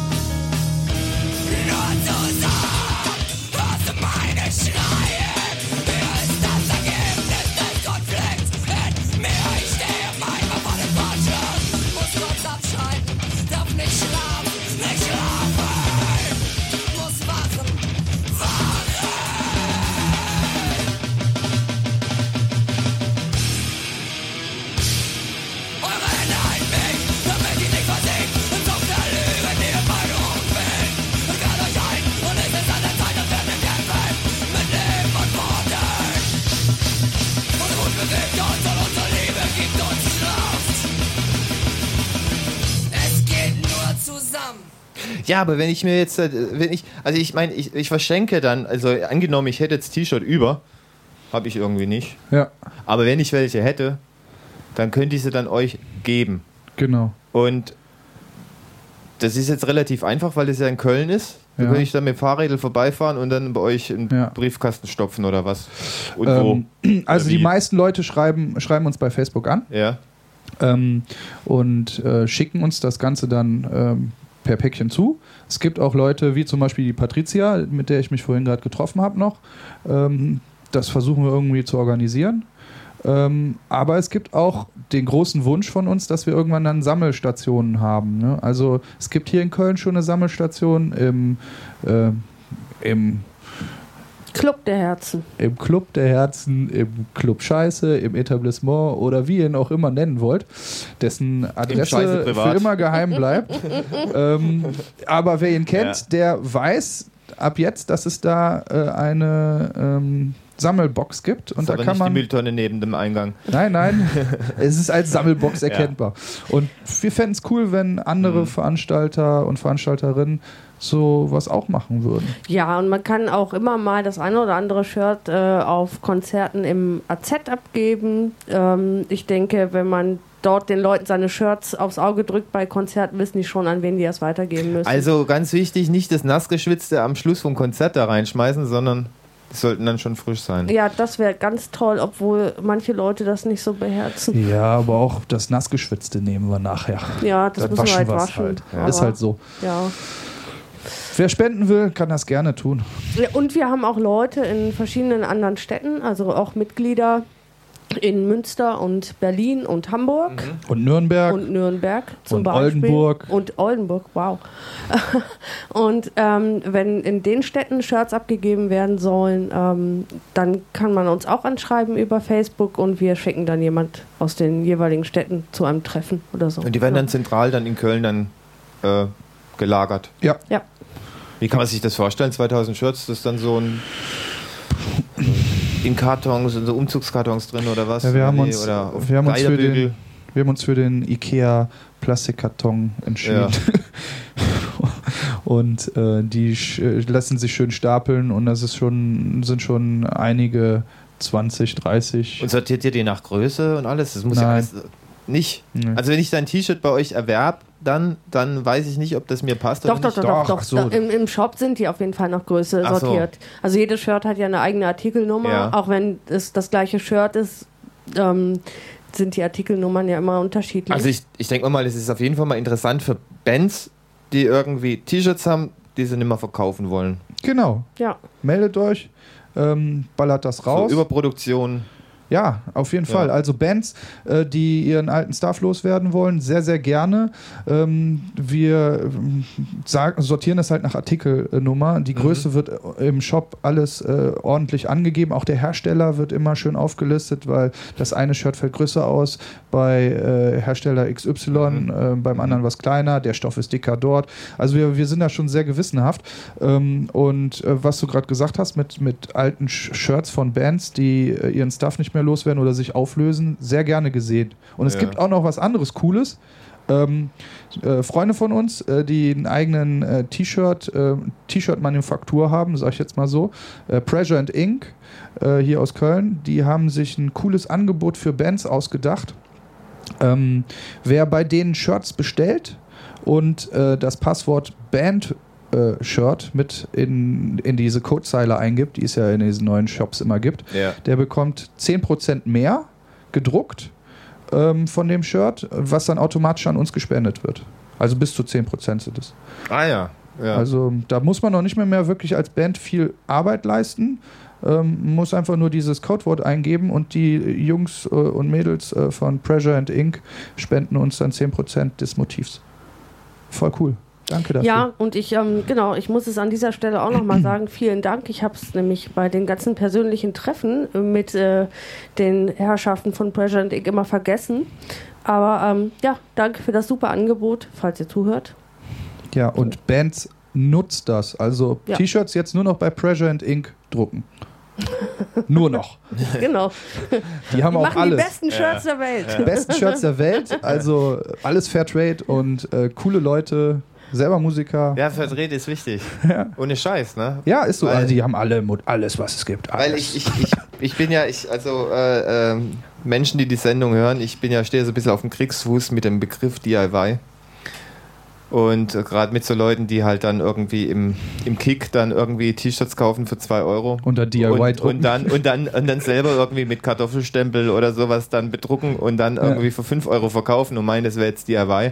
Nur zusammen, hörst du meine Schreie? Mir ist das Ergebnis des Konflikts in mir. Ich stehe manchmal vor dem Fortschritt, muss kurz abschalten, darf nicht schlafen, nicht schlafen, muss wachen, wachen. Eure Hände halten mich, damit ich nicht versinke im Sumpf der Lüge, die in meinen Augen fällt. Ich kann euch halten und es ist an der Zeit, dass wir nicht kämpfen mit Leben und Worten. Unser Mut bewegt uns und unsere Liebe gibt uns Kraft. Es geht nur zusammen. Ja, aber wenn ich mir jetzt, äh, wenn ich, also ich meine, ich, ich verschenke dann, also angenommen, ich hätte jetzt T-Shirt über, habe ich irgendwie nicht. Ja, Aber wenn ich welche hätte, dann könnte ich sie dann euch geben. genau. Und das ist jetzt relativ einfach, weil es ja in Köln ist. Da Ja. könnte ich dann mit Fahrrädern vorbeifahren und dann bei euch in den Ja. Briefkasten stopfen oder was. Und wo? Ähm, also Oder die wie? meisten Leute schreiben, schreiben uns bei Facebook an Ja. ähm, und äh, schicken uns das Ganze dann ähm, per Päckchen zu. Es gibt auch Leute, wie zum Beispiel die Patricia, mit der ich mich vorhin gerade getroffen habe noch, ähm, das versuchen wir irgendwie zu organisieren. Ähm, aber es gibt auch den großen Wunsch von uns, dass wir irgendwann dann Sammelstationen haben. Ne? Also es gibt hier in Köln schon eine Sammelstation im, äh, im Club der Herzen. Im Club der Herzen, im Club Scheiße, im Etablissement oder wie ihr ihn auch immer nennen wollt, dessen Adresse für immer geheim bleibt. ähm, aber wer ihn kennt, ja. der weiß ab jetzt, dass es da äh, eine ähm, Sammelbox gibt. Und das ist da aber kann nicht man die Mülltonne neben dem Eingang. Nein, nein, es ist als Sammelbox erkennbar. Ja. Und wir fänden es cool, wenn andere mhm. Veranstalter und Veranstalterinnen so was auch machen würden. Ja, und man kann auch immer mal das eine oder andere Shirt äh, auf Konzerten im A Z abgeben. Ähm, ich denke, wenn man dort den Leuten seine Shirts aufs Auge drückt bei Konzerten, wissen die schon, an wen die das weitergeben müssen. Also ganz wichtig, nicht das Nassgeschwitzte am Schluss vom Konzert da reinschmeißen, sondern die sollten dann schon frisch sein. Ja, das wäre ganz toll, obwohl manche Leute das nicht so beherzen. Ja, aber auch das Nassgeschwitzte nehmen wir nachher. Ja, das Dann müssen wir halt wir's waschen. Halt. Ja. Ist halt so. Ja. Wer spenden will, kann das gerne tun. Ja, und wir haben auch Leute in verschiedenen anderen Städten, also auch Mitglieder in Münster und Berlin und Hamburg. Mhm. Und Nürnberg. Und Nürnberg zum und Beispiel. Oldenburg. Und Oldenburg, wow. Und ähm, wenn in den Städten Shirts abgegeben werden sollen, ähm, dann kann man uns auch anschreiben über Facebook und wir schicken dann jemand aus den jeweiligen Städten zu einem Treffen oder so. Und die werden ja. dann zentral dann in Köln dann äh, gelagert. Ja. Ja. Wie kann man sich das vorstellen? zweitausend Shirts, das ist dann so ein in Kartons, in so Umzugskartons drin oder was? Ja, wir, haben uns, oder wir, haben uns für den, wir haben uns für den IKEA Plastikkarton entschieden. Ja. Und äh, die sch- lassen sich schön stapeln und das ist schon, sind schon einige zwanzig, dreißig. Und sortiert ihr die nach Größe und alles? Das muss Nein. ja alles nicht. Nee. Also wenn ich dein T-Shirt bei euch erwerbe, dann, dann weiß ich nicht, ob das mir passt Doch, oder doch, nicht. doch, doch, Doch, doch. so. Da, im, Im Shop sind die auf jeden Fall nach Größe Ach so. sortiert. Also jedes Shirt hat ja eine eigene Artikelnummer, Ja. auch wenn es das gleiche Shirt ist, ähm, sind die Artikelnummern ja immer unterschiedlich. Also ich, ich denke mal, es ist auf jeden Fall mal interessant für Bands, die irgendwie T-Shirts haben, die sie nicht mehr verkaufen wollen. Genau. Ja. Meldet euch, ähm, ballert das raus. So Überproduktion. Ja, auf jeden Ja. Fall. Also Bands, äh, die ihren alten Stuff loswerden wollen, sehr, sehr gerne. Ähm, wir ähm, sagen, sortieren das halt nach Artikelnummer. Die Mhm. Größe wird im Shop alles äh, ordentlich angegeben. Auch der Hersteller wird immer schön aufgelistet, weil das eine Shirt fällt größer aus bei äh, Hersteller X Y, Mhm. äh, beim anderen was kleiner, der Stoff ist dicker dort. Also wir, wir sind da schon sehr gewissenhaft. Ähm, und äh, was du gerade gesagt hast mit, mit alten Sh- Shirts von Bands, die äh, ihren Stuff nicht mehr loswerden oder sich auflösen, sehr gerne gesehen. Und es Ja. gibt auch noch was anderes Cooles. Ähm, äh, Freunde von uns, äh, die einen eigenen äh, T-Shirt, äh, T-Shirt-Manufaktur haben, sag ich jetzt mal so, äh, Pressure and Ink äh, hier aus Köln, die haben sich ein cooles Angebot für Bands ausgedacht. Ähm, wer bei denen Shirts bestellt und äh, das Passwort Band äh, Shirt mit in, in diese Codezeile eingibt, die es ja in diesen neuen Shops immer gibt, Ja. der bekommt zehn Prozent mehr gedruckt ähm, von dem Shirt, was dann automatisch an uns gespendet wird. Also bis zu zehn Prozent sind es. Ah ja. ja. Also da muss man noch nicht mehr, mehr wirklich als Band viel Arbeit leisten. Ähm, muss einfach nur dieses Codewort eingeben und die Jungs äh, und Mädels äh, von Pressure and Ink spenden uns dann zehn Prozent des Motivs. Voll cool. Danke dafür. Ja, und ich, ähm, genau, ich muss es an dieser Stelle auch nochmal sagen, vielen Dank. Ich habe es nämlich bei den ganzen persönlichen Treffen mit äh, den Herrschaften von Pressure and Ink immer vergessen. Aber ähm, ja, danke für das super Angebot, falls ihr zuhört. Ja, und Bands nutzt das. Also Ja. T-Shirts jetzt nur noch bei Pressure and Ink drucken. Nur noch. Genau. Die haben Die auch machen alles. die besten Shirts der Welt. Die besten Shirts der Welt. Also alles Fairtrade und äh, coole Leute, selber Musiker. ja, verdreht ist wichtig. Ja. Ohne Scheiß, ne? Ja, ist so. Weil- Also die haben alle Mod- alles, was es gibt. Alles. Weil ich, ich, ich, ich bin ja, ich, also äh, ähm, Menschen, die die Sendung hören, ich bin ja, stehe so ein bisschen auf dem Kriegsfuß mit dem Begriff D I Y. Und äh, gerade mit so Leuten, die halt dann irgendwie im, im Kick dann irgendwie T-Shirts kaufen für zwei Euro. Unter D I Y und, drucken. und, dann, und, dann, und dann selber irgendwie mit Kartoffelstempel oder sowas dann bedrucken und dann irgendwie für fünf Euro verkaufen und meinen, das wäre jetzt D I Y.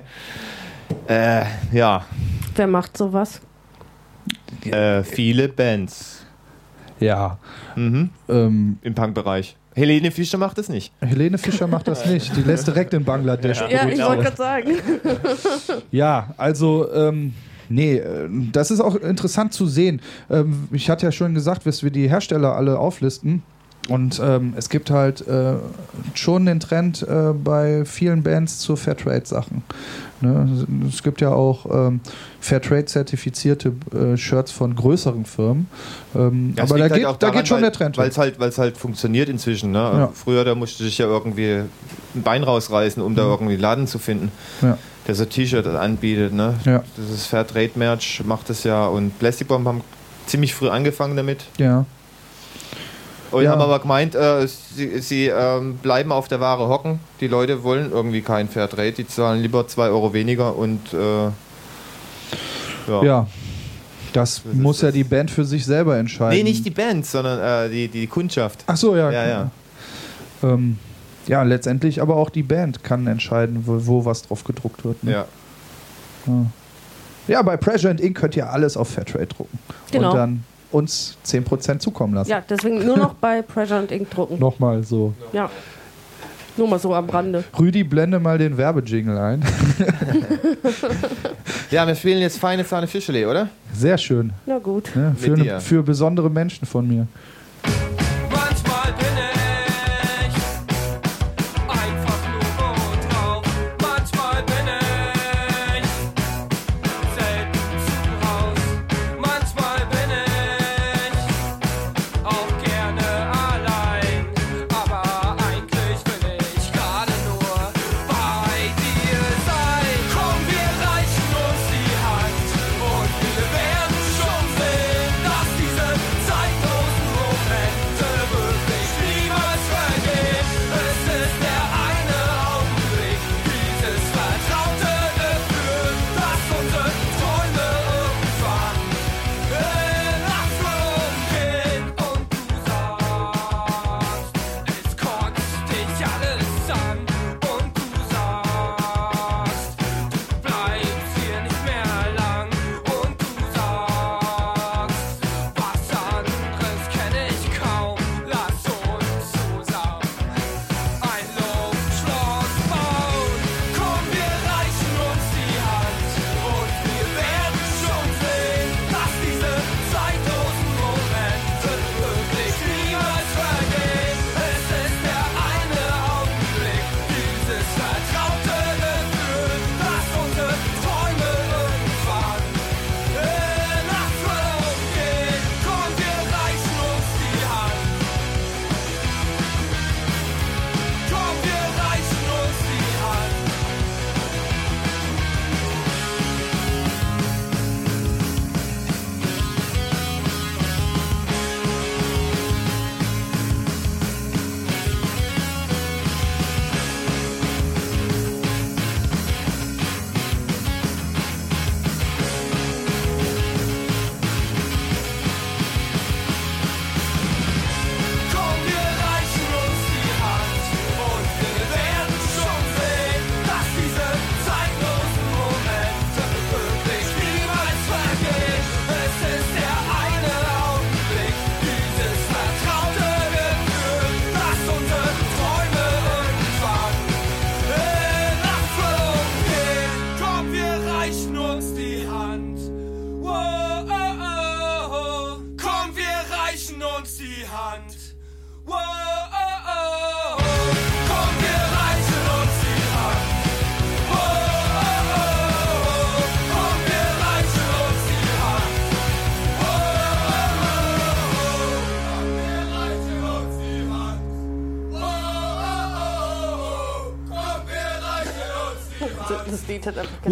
Äh, ja, Wer macht sowas? äh, viele Bands. Ja. Mhm. Ähm, Im Punk-Bereich. Helene Fischer macht das nicht. Helene Fischer macht das nicht. Die lässt direkt in Bangladesch. Ja. Ja, ich Genau. wollte gerade sagen. Ja, also, ähm, nee, äh, das ist auch interessant zu sehen. Ähm, ich hatte ja schon gesagt, dass wir die Hersteller alle auflisten. Und ähm, es gibt halt äh, schon den Trend äh, bei vielen Bands zu Fairtrade-Sachen. Ne? Es gibt ja auch ähm, Fairtrade-zertifizierte äh, Shirts von größeren Firmen. Ähm, Ja, es aber da liegt halt geht, auch da daran, geht schon weil, der Trend. Weil es halt, weil's halt funktioniert inzwischen. Ne? Ja. Früher, da musste ich ja irgendwie ein Bein rausreißen, um da irgendwie einen Laden zu finden, Ja. der so T-Shirt anbietet. Ne? Ja. Dieses Fairtrade-Merch macht das ja. Und Plastic Bomb haben ziemlich früh angefangen damit. Ja. Und Ja. haben aber gemeint, äh, sie, sie ähm, bleiben auf der Ware hocken. Die Leute wollen irgendwie kein Fairtrade, die zahlen lieber zwei Euro weniger und äh, ja. Ja. Das Das muss ist ja das. die Band für sich selber entscheiden. Nee, nicht die Band, sondern äh, die, die Kundschaft. Ach so, ja. Ja, ja. Ähm, ja, letztendlich aber auch die Band kann entscheiden, wo, wo was drauf gedruckt wird. Ne? Ja. Ja. Ja, bei Pressure and Ink könnt ihr alles auf Fairtrade drucken. Genau. Und dann uns zehn Prozent zukommen lassen. Ja, deswegen nur noch bei Pressure and Ink drucken. Nochmal so. Ja. Nur mal so am Rande. Rüdi, blende mal den Werbejingle ein. Ja, wir spielen jetzt Feine Sahne Fischele, oder? Sehr schön. Na gut. Ne? Für, dir. ne, für besondere Menschen von mir. Manchmal bin ich einfach nur gut drauf. Manchmal bin ich selten zu Haus. Manchmal bin ich auch gerne allein. Aber eigentlich will ich gerade nur bei dir sein. Komm, wir reichen uns die Hand und wir werden schon sehen, dass diese zeitlosen Momente wirklich niemals vergehen. Es ist der eine Augenblick, dieses vertraute Gefühl, dass unsere Träume irgendwann in Erfüllung gehen. Und du sagst, es kotzt dich alles an. Und du sagst, du bleibst hier nicht mehr lang. Und du sagst, was anderes kenne ich kaum. Lass uns zusammen ein Luftschloss bauen. Komm, wir reichen uns die Hand und wir werden schon sehen, dass diese zeitlosen Momente wirklich niemals vergehen. Es ist der eine Augenblick, dieses vertraute Gefühl, dass unsere Träume irgendwann in Erfüllung gehen. Komm, wir reichen uns die Hand. Komm, wir reichen uns die Hand. Komm, wir reichen uns die Hand und wir werden schon sehen, dass diese zeitlosen Momente wirklich niemals vergehen. Es ist der eine Augenblick, dieses vertraute Gefühl, dass unsere Träume irgendwann in Erfüllung gehen. Komm, wir reichen uns die Hand. Wow, oh, oh, oh. Komm, wir reichen uns die Hand. Wow, oh, oh, oh. Komm, wir reichen uns die Hand. Wow, oh, oh, oh. Komm, wir reichen uns die Hand. Wow, oh, oh, oh. Komm, wir reichen uns die Hand. Wow, oh, oh, oh. Komm, wir reichen uns die Hand. Das Lied hat einfach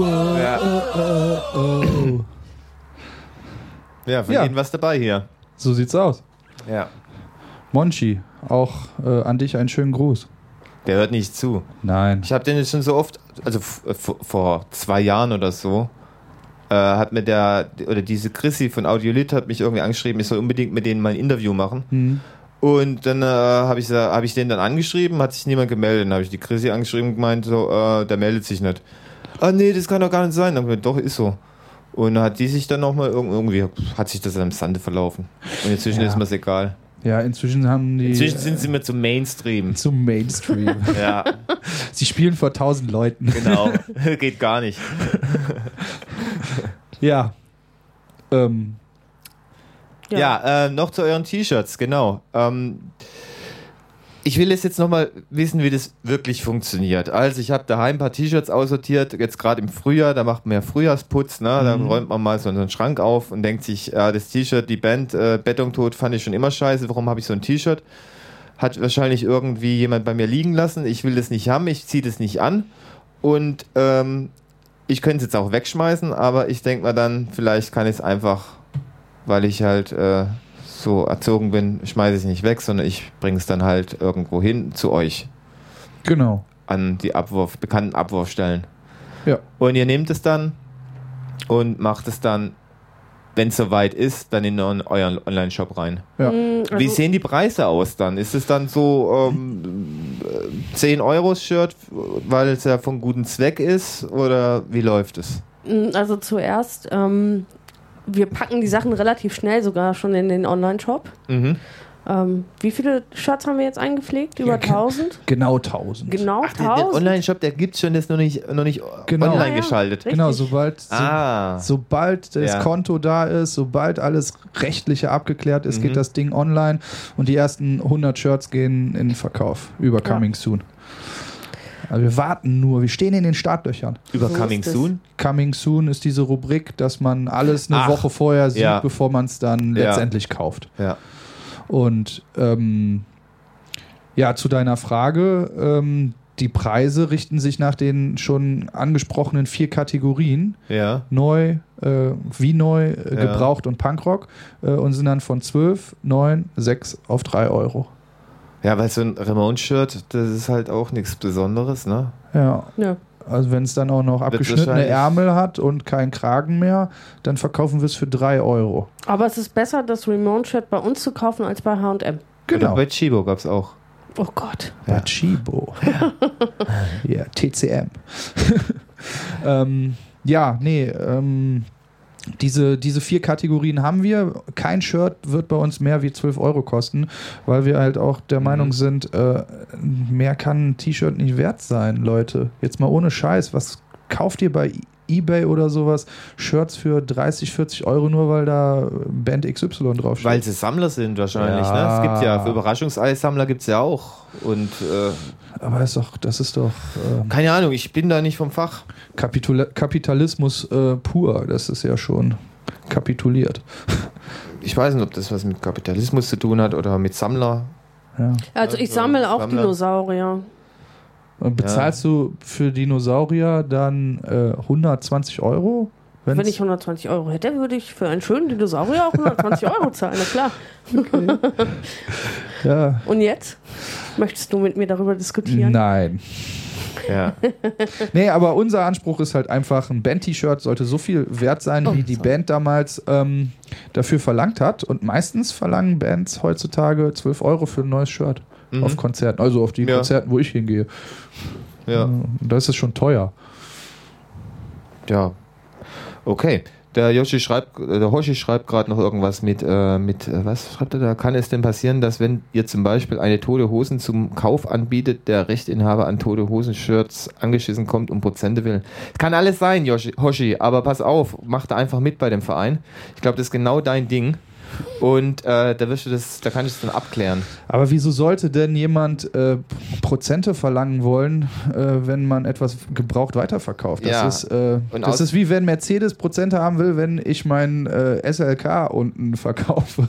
Oh. Ja, für Ja. jeden was dabei hier. So sieht's aus. Ja. Monchi, auch äh, an dich einen schönen Gruß. Der hört nicht zu. Nein. Ich habe den jetzt schon so oft, also f- f- vor zwei Jahren oder so, äh, hat mir der, oder diese Chrissy von Audiolith hat mich irgendwie angeschrieben, ich soll unbedingt mit denen mal ein Interview machen. Hm. Und dann äh, habe ich, hab ich den dann angeschrieben, hat sich niemand gemeldet. Dann habe ich die Chrissy angeschrieben und gemeint, so, äh, der meldet sich nicht. Ah nee, das kann doch gar nicht sein. Dann hab ich gesagt, doch, ist so. Und hat die sich dann nochmal irgendwie, hat sich das am Sande verlaufen. Und inzwischen Ja. ist mir es egal. Ja, inzwischen haben die. Inzwischen sind sie mir zum Mainstream. zum Mainstream. Ja, Sie spielen vor tausend Leuten. genau. Geht gar nicht. Ja. Ähm, Ja. Ja, äh, noch zu euren T-Shirts, genau. Ähm, ich will jetzt nochmal wissen, wie das wirklich funktioniert. Also ich habe daheim ein paar T-Shirts aussortiert, jetzt gerade im Frühjahr, da macht man ja Frühjahrsputz, ne? Da Mhm. räumt man mal so einen Schrank auf und denkt sich, ja, das T-Shirt, die Band äh, Betontod fand ich schon immer scheiße, warum habe ich so ein T-Shirt? Hat wahrscheinlich irgendwie jemand bei mir liegen lassen, ich will das nicht haben, ich ziehe das nicht an und ähm, ich könnte es jetzt auch wegschmeißen, aber ich denke mal dann, vielleicht kann ich es einfach, weil ich halt äh, so erzogen bin, schmeiße ich es nicht weg, sondern ich bringe es dann halt irgendwo hin zu euch genau. an die Abwurf, bekannten Abwurfstellen. Ja. Und ihr nehmt es dann und macht es dann, wenn es soweit ist, dann in euren, euren Online-Shop rein. Ja. Mm, Wie also- sehen die Preise aus dann? Ist es dann so ähm, zehn Euro das Shirt, weil es ja von gutem Zweck ist? Oder wie läuft es? Also zuerst, ähm, wir packen die Sachen relativ schnell sogar schon in den Online-Shop. Mhm. Ähm, wie viele Shirts haben wir jetzt eingepflegt? Über Ja, ge- tausend? Genau tausend. Genau Ach, den, den tausend? Online-Shop, der gibt es schon, der ist noch nicht, noch nicht Genau. online Ah, ja. geschaltet. Richtig. Genau, sobald, so, Ah, sobald das Ja. Konto da ist, sobald alles Rechtliche abgeklärt ist, Mhm. geht das Ding online und die ersten hundert Shirts gehen in den Verkauf über Coming Soon. Also wir warten nur, wir stehen in den Startlöchern. über So Coming ist es. Soon. Coming Soon ist diese Rubrik, dass man alles eine Ach, Woche vorher sieht, ja. bevor man es dann Ja. letztendlich kauft. Ja. Und ähm, ja, zu deiner Frage, ähm, die Preise richten sich nach den schon angesprochenen vier Kategorien. Ja. Neu, äh, wie neu, äh, Ja. gebraucht und Punkrock äh, und sind dann von zwölf, neun, sechs auf drei Euro. Ja, weil so ein Ramon-Shirt, das ist halt auch nichts Besonderes, ne? Ja, Ja. also wenn es dann auch noch abgeschnittene wahrscheinlich- Ärmel hat und keinen Kragen mehr, dann verkaufen wir es für drei Euro. Aber es ist besser, das Ramon-Shirt bei uns zu kaufen als bei H und M. Oder Genau. bei Chibo gab es auch. Oh Gott. Bei Chibo. Ja, T C M. ähm, ja, nee, ähm, diese, diese vier Kategorien haben wir. Kein Shirt wird bei uns mehr wie zwölf Euro kosten, weil wir halt auch der Mhm. Meinung sind, äh, mehr kann ein T-Shirt nicht wert sein, Leute. Jetzt mal ohne Scheiß, was kauft ihr bei eBay oder sowas? Shirts für dreißig, vierzig Euro nur, weil da Band X Y draufsteht. Weil sie Sammler sind wahrscheinlich, Ja. ne? Es gibt ja, für Überraschungseisammler gibt es ja auch. Und äh, Aber das ist doch, das ist doch ähm, keine Ahnung, ich bin da nicht vom Fach. Kapitul Kapitalismus äh, pur. Das ist ja schon kapituliert. Ich weiß nicht, ob das was mit Kapitalismus zu tun hat oder mit Sammler. Ja. Also ich Also, sammle auch Sammler. Dinosaurier. Und bezahlst du für Dinosaurier dann äh, hundertzwanzig Euro? Wenn's- Wenn ich hundertzwanzig Euro hätte, würde ich für einen schönen Dinosaurier auch hundertzwanzig Euro zahlen, na klar. ja. Und jetzt? Möchtest du mit mir darüber diskutieren? Nein. Ja. Nee, aber unser Anspruch ist halt einfach, ein Band-T-Shirt sollte so viel wert sein, Oh, wie die sorry. Band damals ähm, dafür verlangt hat. Und meistens verlangen Bands heutzutage zwölf Euro für ein neues Shirt Mhm. auf Konzerten. Also auf die Ja. Konzerten, wo ich hingehe. Ja. Da ist es schon teuer. Ja. Okay. Der Yoshi schreibt, der Hoshi schreibt gerade noch irgendwas mit, äh, mit, äh, was schreibt er da? Kann es denn passieren, dass wenn ihr zum Beispiel eine Tote Hosen zum Kauf anbietet, der Rechtinhaber an Tote Hosen-Shirts angeschissen kommt, um Prozente willen? Kann alles sein, Yoshi, Hoshi, aber pass auf, mach da einfach mit bei dem Verein. Ich glaube, das ist genau dein Ding. Und äh, da wirst du das, da kann ich es dann abklären. Aber wieso sollte denn jemand äh, Prozente verlangen wollen, äh, wenn man etwas gebraucht weiterverkauft? Das, Ja. ist, äh, Und das aus- ist wie wenn Mercedes Prozente haben will, wenn ich mein äh, S L K unten verkaufe.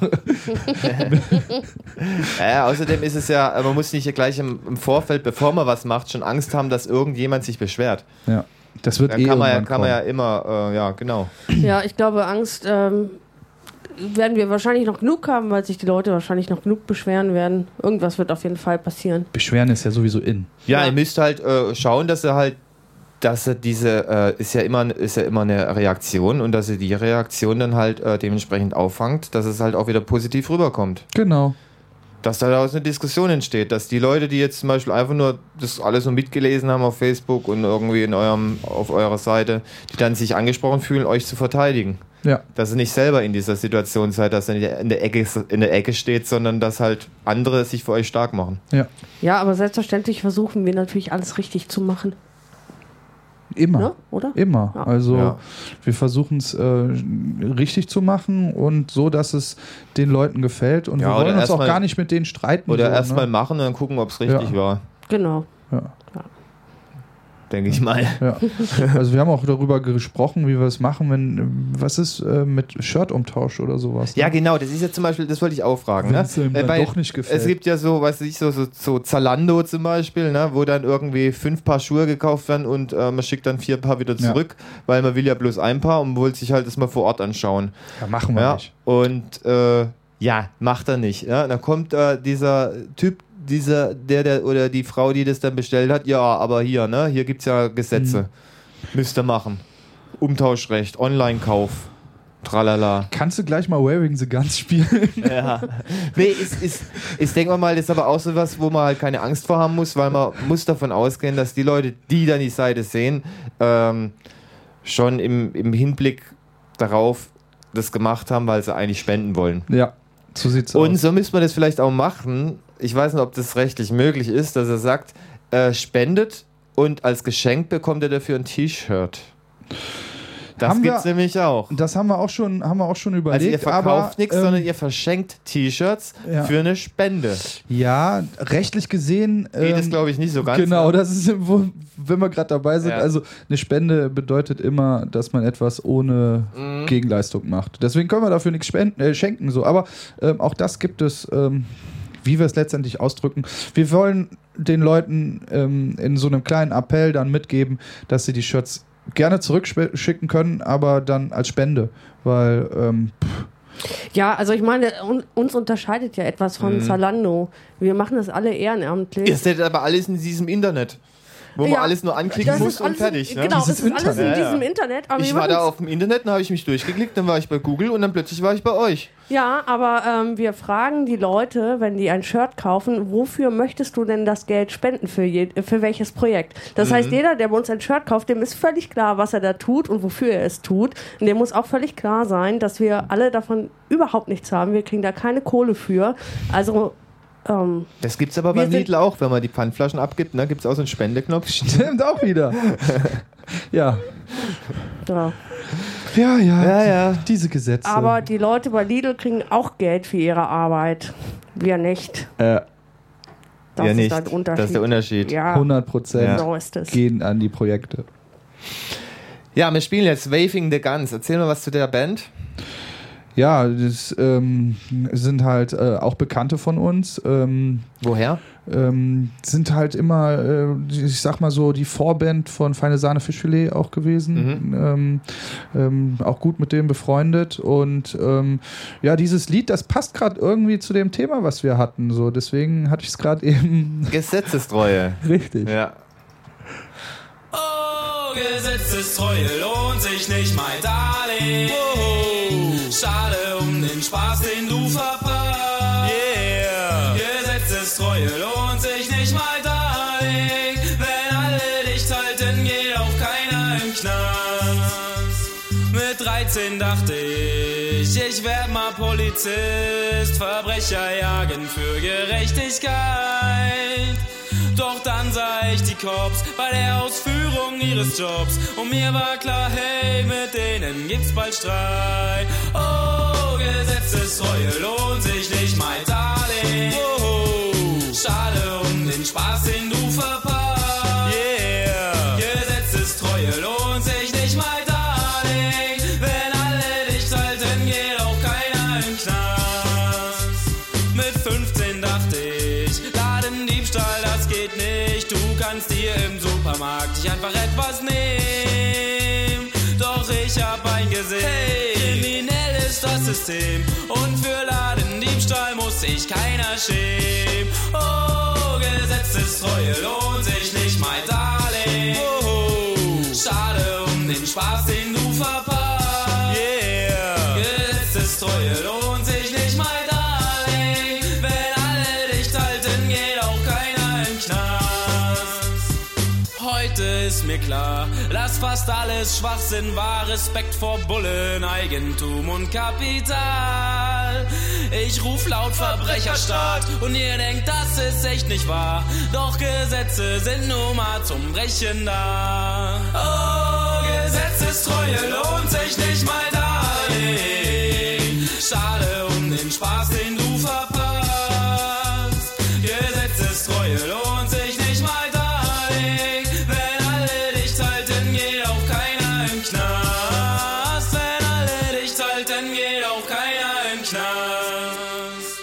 Ja, außerdem ist es ja, man muss nicht gleich im, im Vorfeld, bevor man was macht, schon Angst haben, dass irgendjemand sich beschwert. ja, das wird Dann eh kann man ja, irgendwann kann man ja kommen. immer, äh, ja, genau. Ja, ich glaube, Angst ähm, werden wir wahrscheinlich noch genug haben, weil sich die Leute wahrscheinlich noch genug beschweren werden. Irgendwas wird auf jeden Fall passieren. Beschweren ist ja sowieso in. Ja, Ja. ihr müsst halt äh, schauen, dass ihr halt, dass ihr diese, äh, ist ja immer, ist ja immer eine Reaktion und dass ihr die Reaktion dann halt äh, dementsprechend auffangt, dass es halt auch wieder positiv rüberkommt. Genau. dass da daraus eine Diskussion entsteht, dass die Leute, die jetzt zum Beispiel einfach nur das alles so mitgelesen haben auf Facebook und irgendwie in eurem, auf eurer Seite, die dann sich angesprochen fühlen, euch zu verteidigen. Ja. Dass ihr nicht selber in dieser Situation seid, dass ihr in der Ecke, in der Ecke steht, sondern dass halt andere sich für euch stark machen. Ja. Ja, aber selbstverständlich versuchen wir natürlich alles richtig zu machen. Immer. Ne? Oder? Immer. Ja. Also Ja. wir versuchen es äh, richtig zu machen und so, dass es den Leuten gefällt. Und Ja, wir oder wollen uns erst auch mal- gar nicht mit denen streiten. Oder so, erstmal ne? machen und dann gucken, ob es richtig Ja. war, Genau. Ja. denke ich mal. Ja. Also wir haben auch darüber gesprochen, wie wir es machen, wenn was ist äh, mit Shirt-Umtausch oder sowas. Ja, genau, das ist ja zum Beispiel, das wollte ich auch fragen. Ne? Wenn's ihm dann Weil doch nicht gefällt. Es gibt ja so, weiß ich, so, so, so Zalando zum Beispiel, ne? Wo dann irgendwie fünf Paar Schuhe gekauft werden und äh, man schickt dann vier Paar wieder Ja. zurück, weil man will ja bloß ein Paar und will sich halt das mal vor Ort anschauen. Ja, machen wir Ja, nicht. und äh, ja, macht er nicht. Ja? Dann kommt äh, dieser Typ, dieser, der, der oder die Frau, die das dann bestellt hat, ja, aber hier, ne, hier gibt es ja Gesetze. Müsst ihr machen. Umtauschrecht, Online-Kauf, tralala. Kannst du gleich mal Wearing the Guns spielen? Ja. Nee, ist, ist, ist, denken wir mal, das ist aber auch so was, wo man halt keine Angst vor haben muss, weil man muss davon ausgehen, dass die Leute, die dann die Seite sehen, ähm, schon im, im Hinblick darauf das gemacht haben, weil sie eigentlich spenden wollen. Ja, so sieht's Und aus. so müsste man das vielleicht auch machen. Ich weiß nicht, ob das rechtlich möglich ist, dass er sagt, äh, spendet und als Geschenk bekommt er dafür ein T-Shirt. Das Haben gibt's wir- nämlich auch. Das haben wir auch schon, haben wir auch schon Also überlegt. ihr verkauft aber, nichts, ähm, sondern ihr verschenkt T-Shirts ja. für eine Spende. Ja, rechtlich gesehen. Geht das, ähm, glaube ich, nicht so ganz. Genau, das ist, wo, wenn wir gerade dabei sind. Ja. Also eine Spende bedeutet immer, dass man etwas ohne Mhm. Gegenleistung macht. Deswegen können wir dafür nichts spenden, äh, schenken. So. Aber ähm, auch das gibt es, ähm, wie wir es letztendlich ausdrücken. Wir wollen den Leuten ähm, in so einem kleinen Appell dann mitgeben, dass sie die Shirts gerne zurückschicken können, aber dann als Spende. Weil ähm, Ja, also ich meine, un, uns unterscheidet ja etwas von Mhm. Zalando. Wir machen das alle ehrenamtlich. Ihr seid aber alles in diesem Internet, wo man Ja, alles nur anklicken Das muss ist und alles fertig. In, Ne? genau, Dieses es ist alles in Internet. diesem Ja, ja. Internet. Aber Ich wir war da machen's- auf dem Internet, dann habe ich mich durchgeklickt, dann war ich bei Google und dann plötzlich war ich bei euch. Ja, aber ähm, wir fragen die Leute, wenn die ein Shirt kaufen, wofür möchtest du denn das Geld spenden für, je, für welches Projekt? Das Mhm. heißt, jeder, der bei uns ein Shirt kauft, dem ist völlig klar, was er da tut und wofür er es tut. Und dem muss auch völlig klar sein, dass wir alle davon überhaupt nichts haben. Wir kriegen da keine Kohle für. Also, ähm, Das gibt's aber Wir beim sind- Lidl auch, wenn man die Pfandflaschen abgibt, ne, gibt es auch so einen Spendeknopf. stimmt auch wieder. ja. ja. Ja, ja. Ja, ja. Diese Gesetze. Aber die Leute bei Lidl kriegen auch Geld für ihre Arbeit. Wir nicht. Äh, Das ja, ist nicht. ein Unterschied. Das ist der Unterschied. Ja, hundert Prozent Ja. so ist es. gehen an die Projekte. Ja, wir spielen jetzt Waving the Guns. Erzähl mal was zu der Band. Ja, das ähm, sind halt äh, auch Bekannte von uns. Ähm, Woher? ähm, sind halt immer, äh, ich sag mal so, die Vorband von Feine Sahne Fischfilet auch gewesen. Ähm, ähm, auch gut mit dem befreundet. Und ähm, ja, dieses Lied, das passt gerade irgendwie zu dem Thema, was wir hatten. So, deswegen hatte ich es gerade eben Gesetzestreue. richtig. Ja. Oh, Gesetzestreue lohnt sich nicht, mein Darling. Oh, schade um den Spaß, den du verpasst. Yeah. Gesetzestreue lohnt sich nicht, mein Darling. Wenn alle dich halten, geht auch keiner im Knast. Mit dreizehn dachte ich, ich werd mal Polizist. Verbrecher jagen für Gerechtigkeit. Doch dann sah ich die Cops bei der Ausführung ihres Jobs. Und mir war klar, hey, mit denen gibt's bald Streit. Oh, Gesetzestreue lohnt sich nicht, mein Darling. Oh, schade um den Spaß, den du verpasst. Yeah. Gesetzestreue lohnt sich nicht, mein Darling. Wenn alle dich halten, geht auch keiner im Knast. Mit fünfzehn dachte ich, Ladendiebstahl, das geht nicht. Du kannst dir im Supermarkt nicht einfach etwas nehmen. Doch ich hab eingesehen, hey, kriminell ist das System. Und für Ladendiebstahl muss sich keiner schämen. Oh, Gesetzestreue lohnt sich nicht, mein Darling. Oh, schade um den Spaß, den du verpasst. Yeah. Gesetzestreue lohnt sich nicht, mein Darling. Wenn alle klar, dass fast alles Schwachsinn war. Respekt vor Bullen, Eigentum und Kapital. Ich ruf laut Verbrecherstaat und ihr denkt, das ist echt nicht wahr. Doch Gesetze sind nun mal zum Brechen da. Oh, Gesetzestreue lohnt sich nicht mal Darlehen. Schade um den Spaß, den du verpasst. Gesetzestreue lohnt sich nicht mal Darlehen. Wenn alle dich halten, geht auch keiner im Knast. Wenn alle dich halten, geht auch keiner im Knast.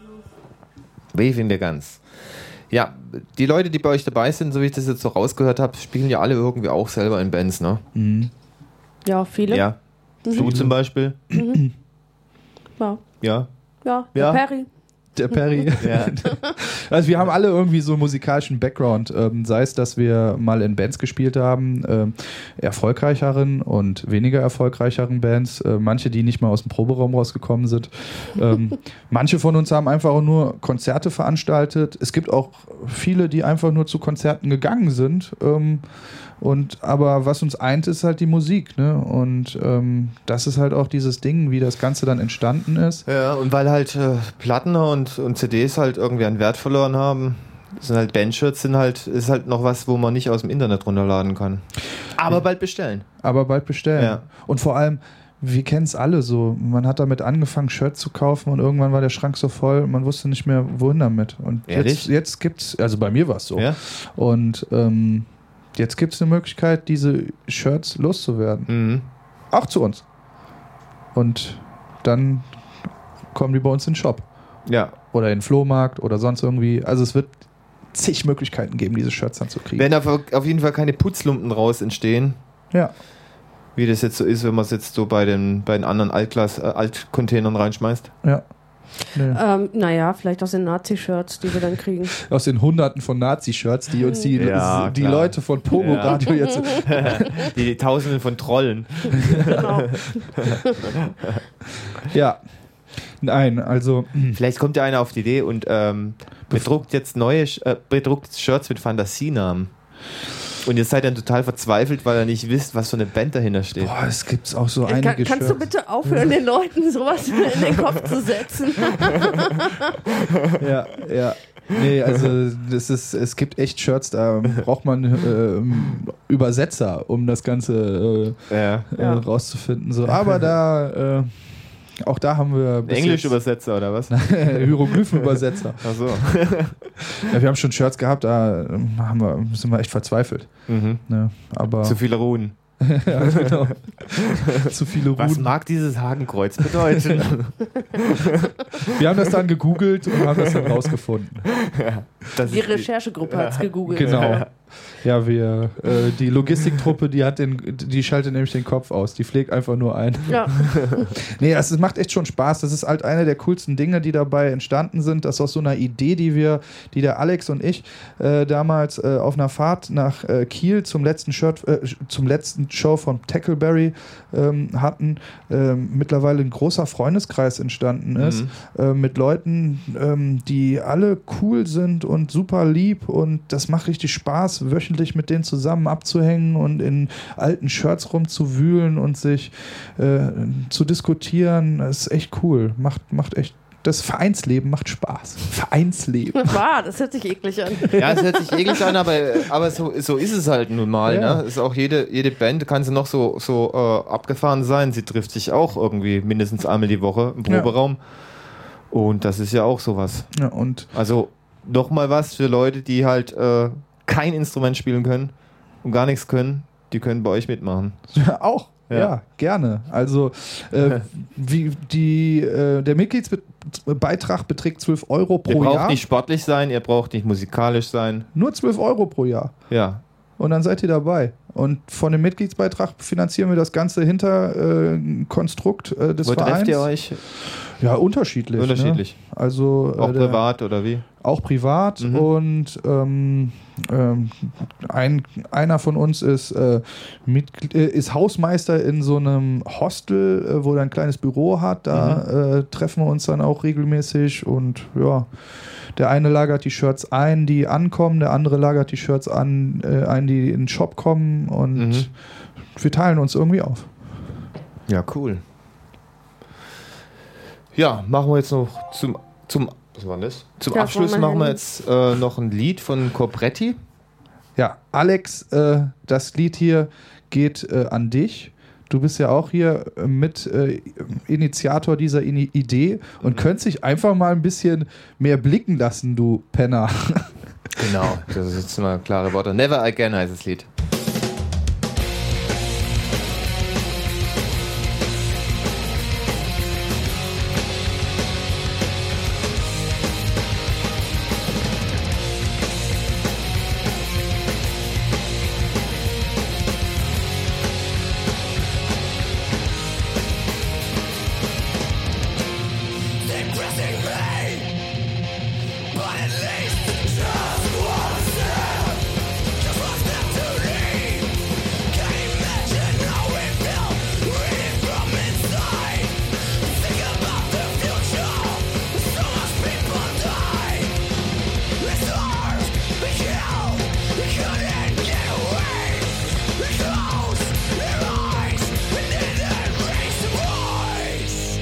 Wie finde ganz. Ja, die Leute, die bei euch dabei sind, so wie ich das jetzt so rausgehört habe, spielen ja alle irgendwie auch selber in Bands, ne? Mhm. Ja, viele. Ja. Mhm. Du zum Beispiel? Mhm. Ja. Ja. Ja, Ja. der Perry. Der Perry. Ja. Also wir haben alle irgendwie so einen musikalischen Background, ähm, sei es, dass wir mal in Bands gespielt haben, ähm, erfolgreicheren und weniger erfolgreicheren Bands, äh, manche, die nicht mal aus dem Proberaum rausgekommen sind. Ähm, manche von uns haben einfach nur Konzerte veranstaltet. Es gibt auch viele, die einfach nur zu Konzerten gegangen sind. Ähm, Und aber was uns eint, ist halt die Musik, ne? Und ähm, das ist halt auch dieses Ding, wie das Ganze dann entstanden ist. Ja, und weil halt äh, Platten und, und C Ds halt irgendwie an Wert verloren haben, sind halt Bandshirts, sind halt, ist halt noch was, wo man nicht aus dem Internet runterladen kann. Aber bald bestellen. Aber bald bestellen. Ja. Und vor allem, wir kennen es alle so. Man hat damit angefangen, Shirts zu kaufen und irgendwann war der Schrank so voll, man wusste nicht mehr, wohin damit. Und Ehrlich? jetzt, jetzt gibt's, also bei mir war es so. Ja? Und ähm, jetzt gibt es eine Möglichkeit, diese Shirts loszuwerden. Mhm. Auch zu uns. Und dann kommen die bei uns in den Shop. Ja. Oder in den Flohmarkt oder sonst irgendwie. Also es wird zig Möglichkeiten geben, diese Shirts dann zu kriegen. Werden auf, auf jeden Fall keine Putzlumpen raus entstehen. Ja. Wie das jetzt so ist, wenn man es jetzt so bei den, bei den anderen Altglas, äh, Altcontainern reinschmeißt. Ja. Nee. Ähm, naja, vielleicht aus den Nazi-Shirts, die wir dann kriegen. Aus den Hunderten von Nazi-Shirts, die uns die, Ja, die klar. Leute von Pogo Ja. Radio jetzt. Die, die Tausenden von Trollen. Genau. Ja. Nein, also. Vielleicht kommt ja einer auf die Idee und ähm, bedruckt jetzt neue Sch- äh, bedruckt Shirts mit Fantasienamen. Und ihr seid dann total verzweifelt, weil ihr nicht wisst, was für eine Band dahinter steht. Boah, es gibt auch so Kann, einige kannst du Shirts. bitte aufhören, den Leuten sowas in den Kopf zu setzen? Ja, ja. Nee, also das ist, es gibt echt Shirts, da braucht man ähm, Übersetzer, um das Ganze äh, Ja. Ja. äh, rauszufinden. So. Aber da, äh, auch da haben wir bis Englisch-Übersetzer oder was? jetzt- Hieroglyphenübersetzer. Ach so. Ja, wir haben schon Shirts gehabt, da ähm, haben wir, sind wir echt verzweifelt. Mhm. Ne? Aber Zu viele Runen. ja, genau. Zu viele Was Runen. mag dieses Hakenkreuz bedeuten? Wir haben das dann gegoogelt und haben das dann rausgefunden. Das Die ist Recherchegruppe hat es gegoogelt. Genau. Ja, wir, äh, die Logistiktruppe, die hat den, die schaltet nämlich den Kopf aus. Die pflegt einfach nur ein. Ja. Nee, das ist- macht echt schon Spaß. Das ist halt eine der coolsten Dinge, die dabei entstanden sind. Das ist aus so einer Idee, die wir, die der Alex und ich äh, damals äh, auf einer Fahrt nach äh, Kiel zum letzten Shirt, äh, zum letzten Show von Tackleberry ähm, hatten. Ähm, mittlerweile ein großer Freundeskreis entstanden ist Mhm. äh, mit Leuten, ähm, die alle cool sind und super lieb und das macht richtig Spaß, wöchentlich mit denen zusammen abzuhängen und in alten Shirts rumzuwühlen und sich äh, zu diskutieren. Das ist echt cool. Macht, macht echt. Das Vereinsleben macht Spaß. Vereinsleben. Wow, das hört sich eklig an. Ja, es hört sich eklig an, aber, aber so, so ist es halt nun mal. Ja. Ne? Ist auch jede, jede Band, kann sie noch so, so äh, abgefahren sein, sie trifft sich auch irgendwie mindestens einmal die Woche im Ja. Proberaum. Und das ist ja auch sowas. Ja, und Also nochmal was für Leute, die halt äh, kein Instrument spielen können und gar nichts können, die können bei euch mitmachen. ja, auch. Ja. Ja. gerne. Also äh, wie die, äh, der Mitgliedsbeitrag beträgt zwölf Euro Ihr pro braucht Jahr. nicht sportlich sein, ihr braucht nicht musikalisch sein. Nur zwölf Euro pro Jahr. Ja. Und dann seid ihr dabei. Und von dem Mitgliedsbeitrag finanzieren wir das ganze Hinterkonstrukt äh, des Wo Vereins. trefft ihr euch? Ja, unterschiedlich. Unterschiedlich. Ne? Also Auch äh, der, privat oder wie? auch privat. Mhm. Und ähm, ähm, ein, einer von uns ist, äh, Mitglied, äh, ist Hausmeister in so einem Hostel, äh, wo er ein kleines Büro hat. Da Mhm. äh, treffen wir uns dann auch regelmäßig. Und ja, der eine lagert die Shirts ein, die ankommen, der andere lagert die Shirts an, äh, ein, die in den Shop kommen. Und Mhm. wir teilen uns irgendwie auf. Ja, cool. Ja, machen wir jetzt noch zum, zum, was war das? Zum Ja, Abschluss wollen wir machen wir hin? jetzt äh, noch ein Lied von Cobretti. Ja, Alex, äh, das Lied hier geht äh, an dich. Du bist ja auch hier äh, mit äh, Initiator dieser Ini- Idee und könntest dich einfach mal ein bisschen mehr blicken lassen, du Penner. Genau, das ist jetzt mal klare Worte. Never Again heißt das Lied. Depressing me, but at least just one step, just one step to leave. Can't imagine how we feel, reading from inside. Think about the future, so much people die. It's hard, we kill, we couldn't get away. We close their eyes, we didn't raise the voice.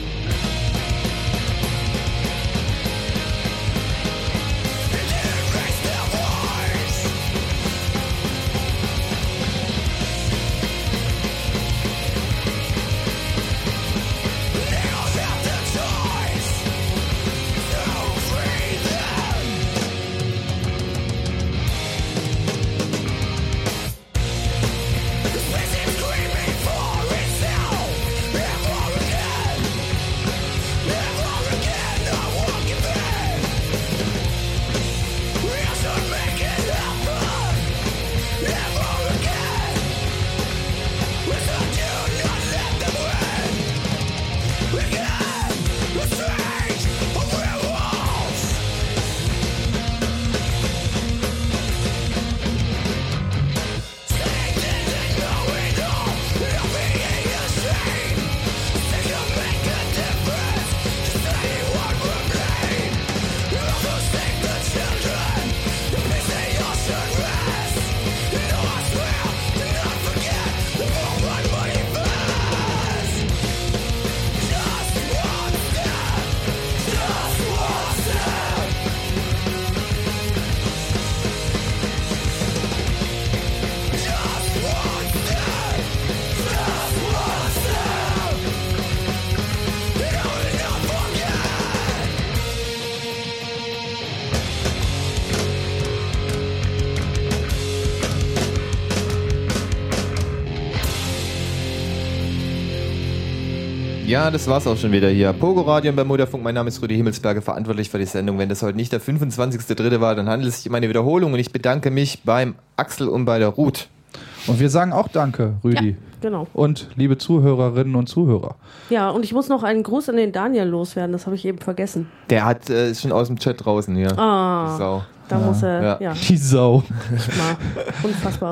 Ja, das war's auch schon wieder hier. Pogo Radio und Bermuda-Funk. Mein Name ist Rudi Himmelsberger, verantwortlich für die Sendung. Wenn das heute nicht der fünfundzwanzigste dritte war, dann handelt es sich um eine Wiederholung und ich bedanke mich beim Axel und bei der Ruth. Und wir sagen auch Danke, Rüdi. Ja, genau. Und liebe Zuhörerinnen und Zuhörer. Ja, und ich muss noch einen Gruß an den Daniel loswerden, das habe ich eben vergessen. Der hat, äh, ist schon aus dem Chat draußen hier. Ah, Die Sau. da muss er, Ja. ja, Die Sau. mal. Unfassbar.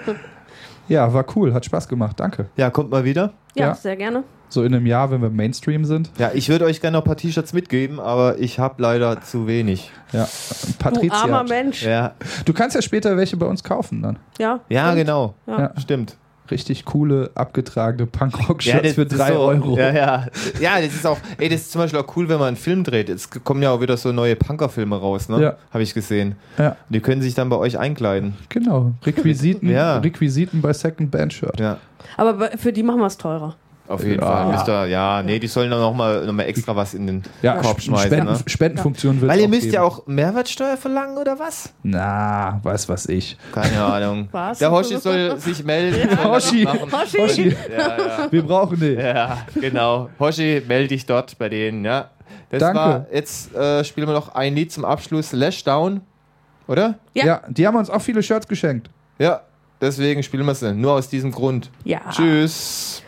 Ja, war cool, hat Spaß gemacht, danke. Ja, kommt mal wieder. Ja, Ja. sehr gerne. So in einem Jahr, wenn wir Mainstream sind. Ja, ich würde euch gerne noch ein paar T-Shirts mitgeben, aber ich habe leider zu wenig. Ja, Du Patricia. armer Mensch. Ja, Du kannst ja später welche bei uns kaufen dann. Ja, ja und- genau. Ja. Ja. Stimmt. Richtig coole, abgetragene Punkrock-Shirts das für ist drei so, Euro. Ja, ja. Ja, das ist auch, ey, das ist zum Beispiel auch cool, wenn man einen Film dreht. Es kommen ja auch wieder so neue Punker-Filme raus, ne? Ja. Habe ich gesehen. Ja, Die können sich dann bei euch einkleiden. genau. Requisiten, Ja. Requisiten bei Second Band Shirt. Ja. Aber bei- für die machen wir es teurer. Auf jeden Ja. Fall. Müsst ihr, ja, nee, die sollen dann nochmal noch mal extra was in den Ja, Korb Sp- schmeißen. Spenden, Ne? Spendenfunktion wird Weil ihr auch müsst geben. ja auch Mehrwertsteuer verlangen, oder was? Na, weiß was ich. Keine Ahnung. Was? Der Hoshi soll sich melden. soll Hoshi. das machen. Hoshi. Ja, ja. Wir brauchen den. Ja, genau. Hoshi, melde dich dort bei denen, ja. Das Danke. war, jetzt äh, spielen wir noch ein Lied zum Abschluss, Lashdown, oder? Ja. Ja, die haben uns auch viele Shirts geschenkt. Ja, deswegen spielen wir es nur aus diesem Grund. Ja. Tschüss.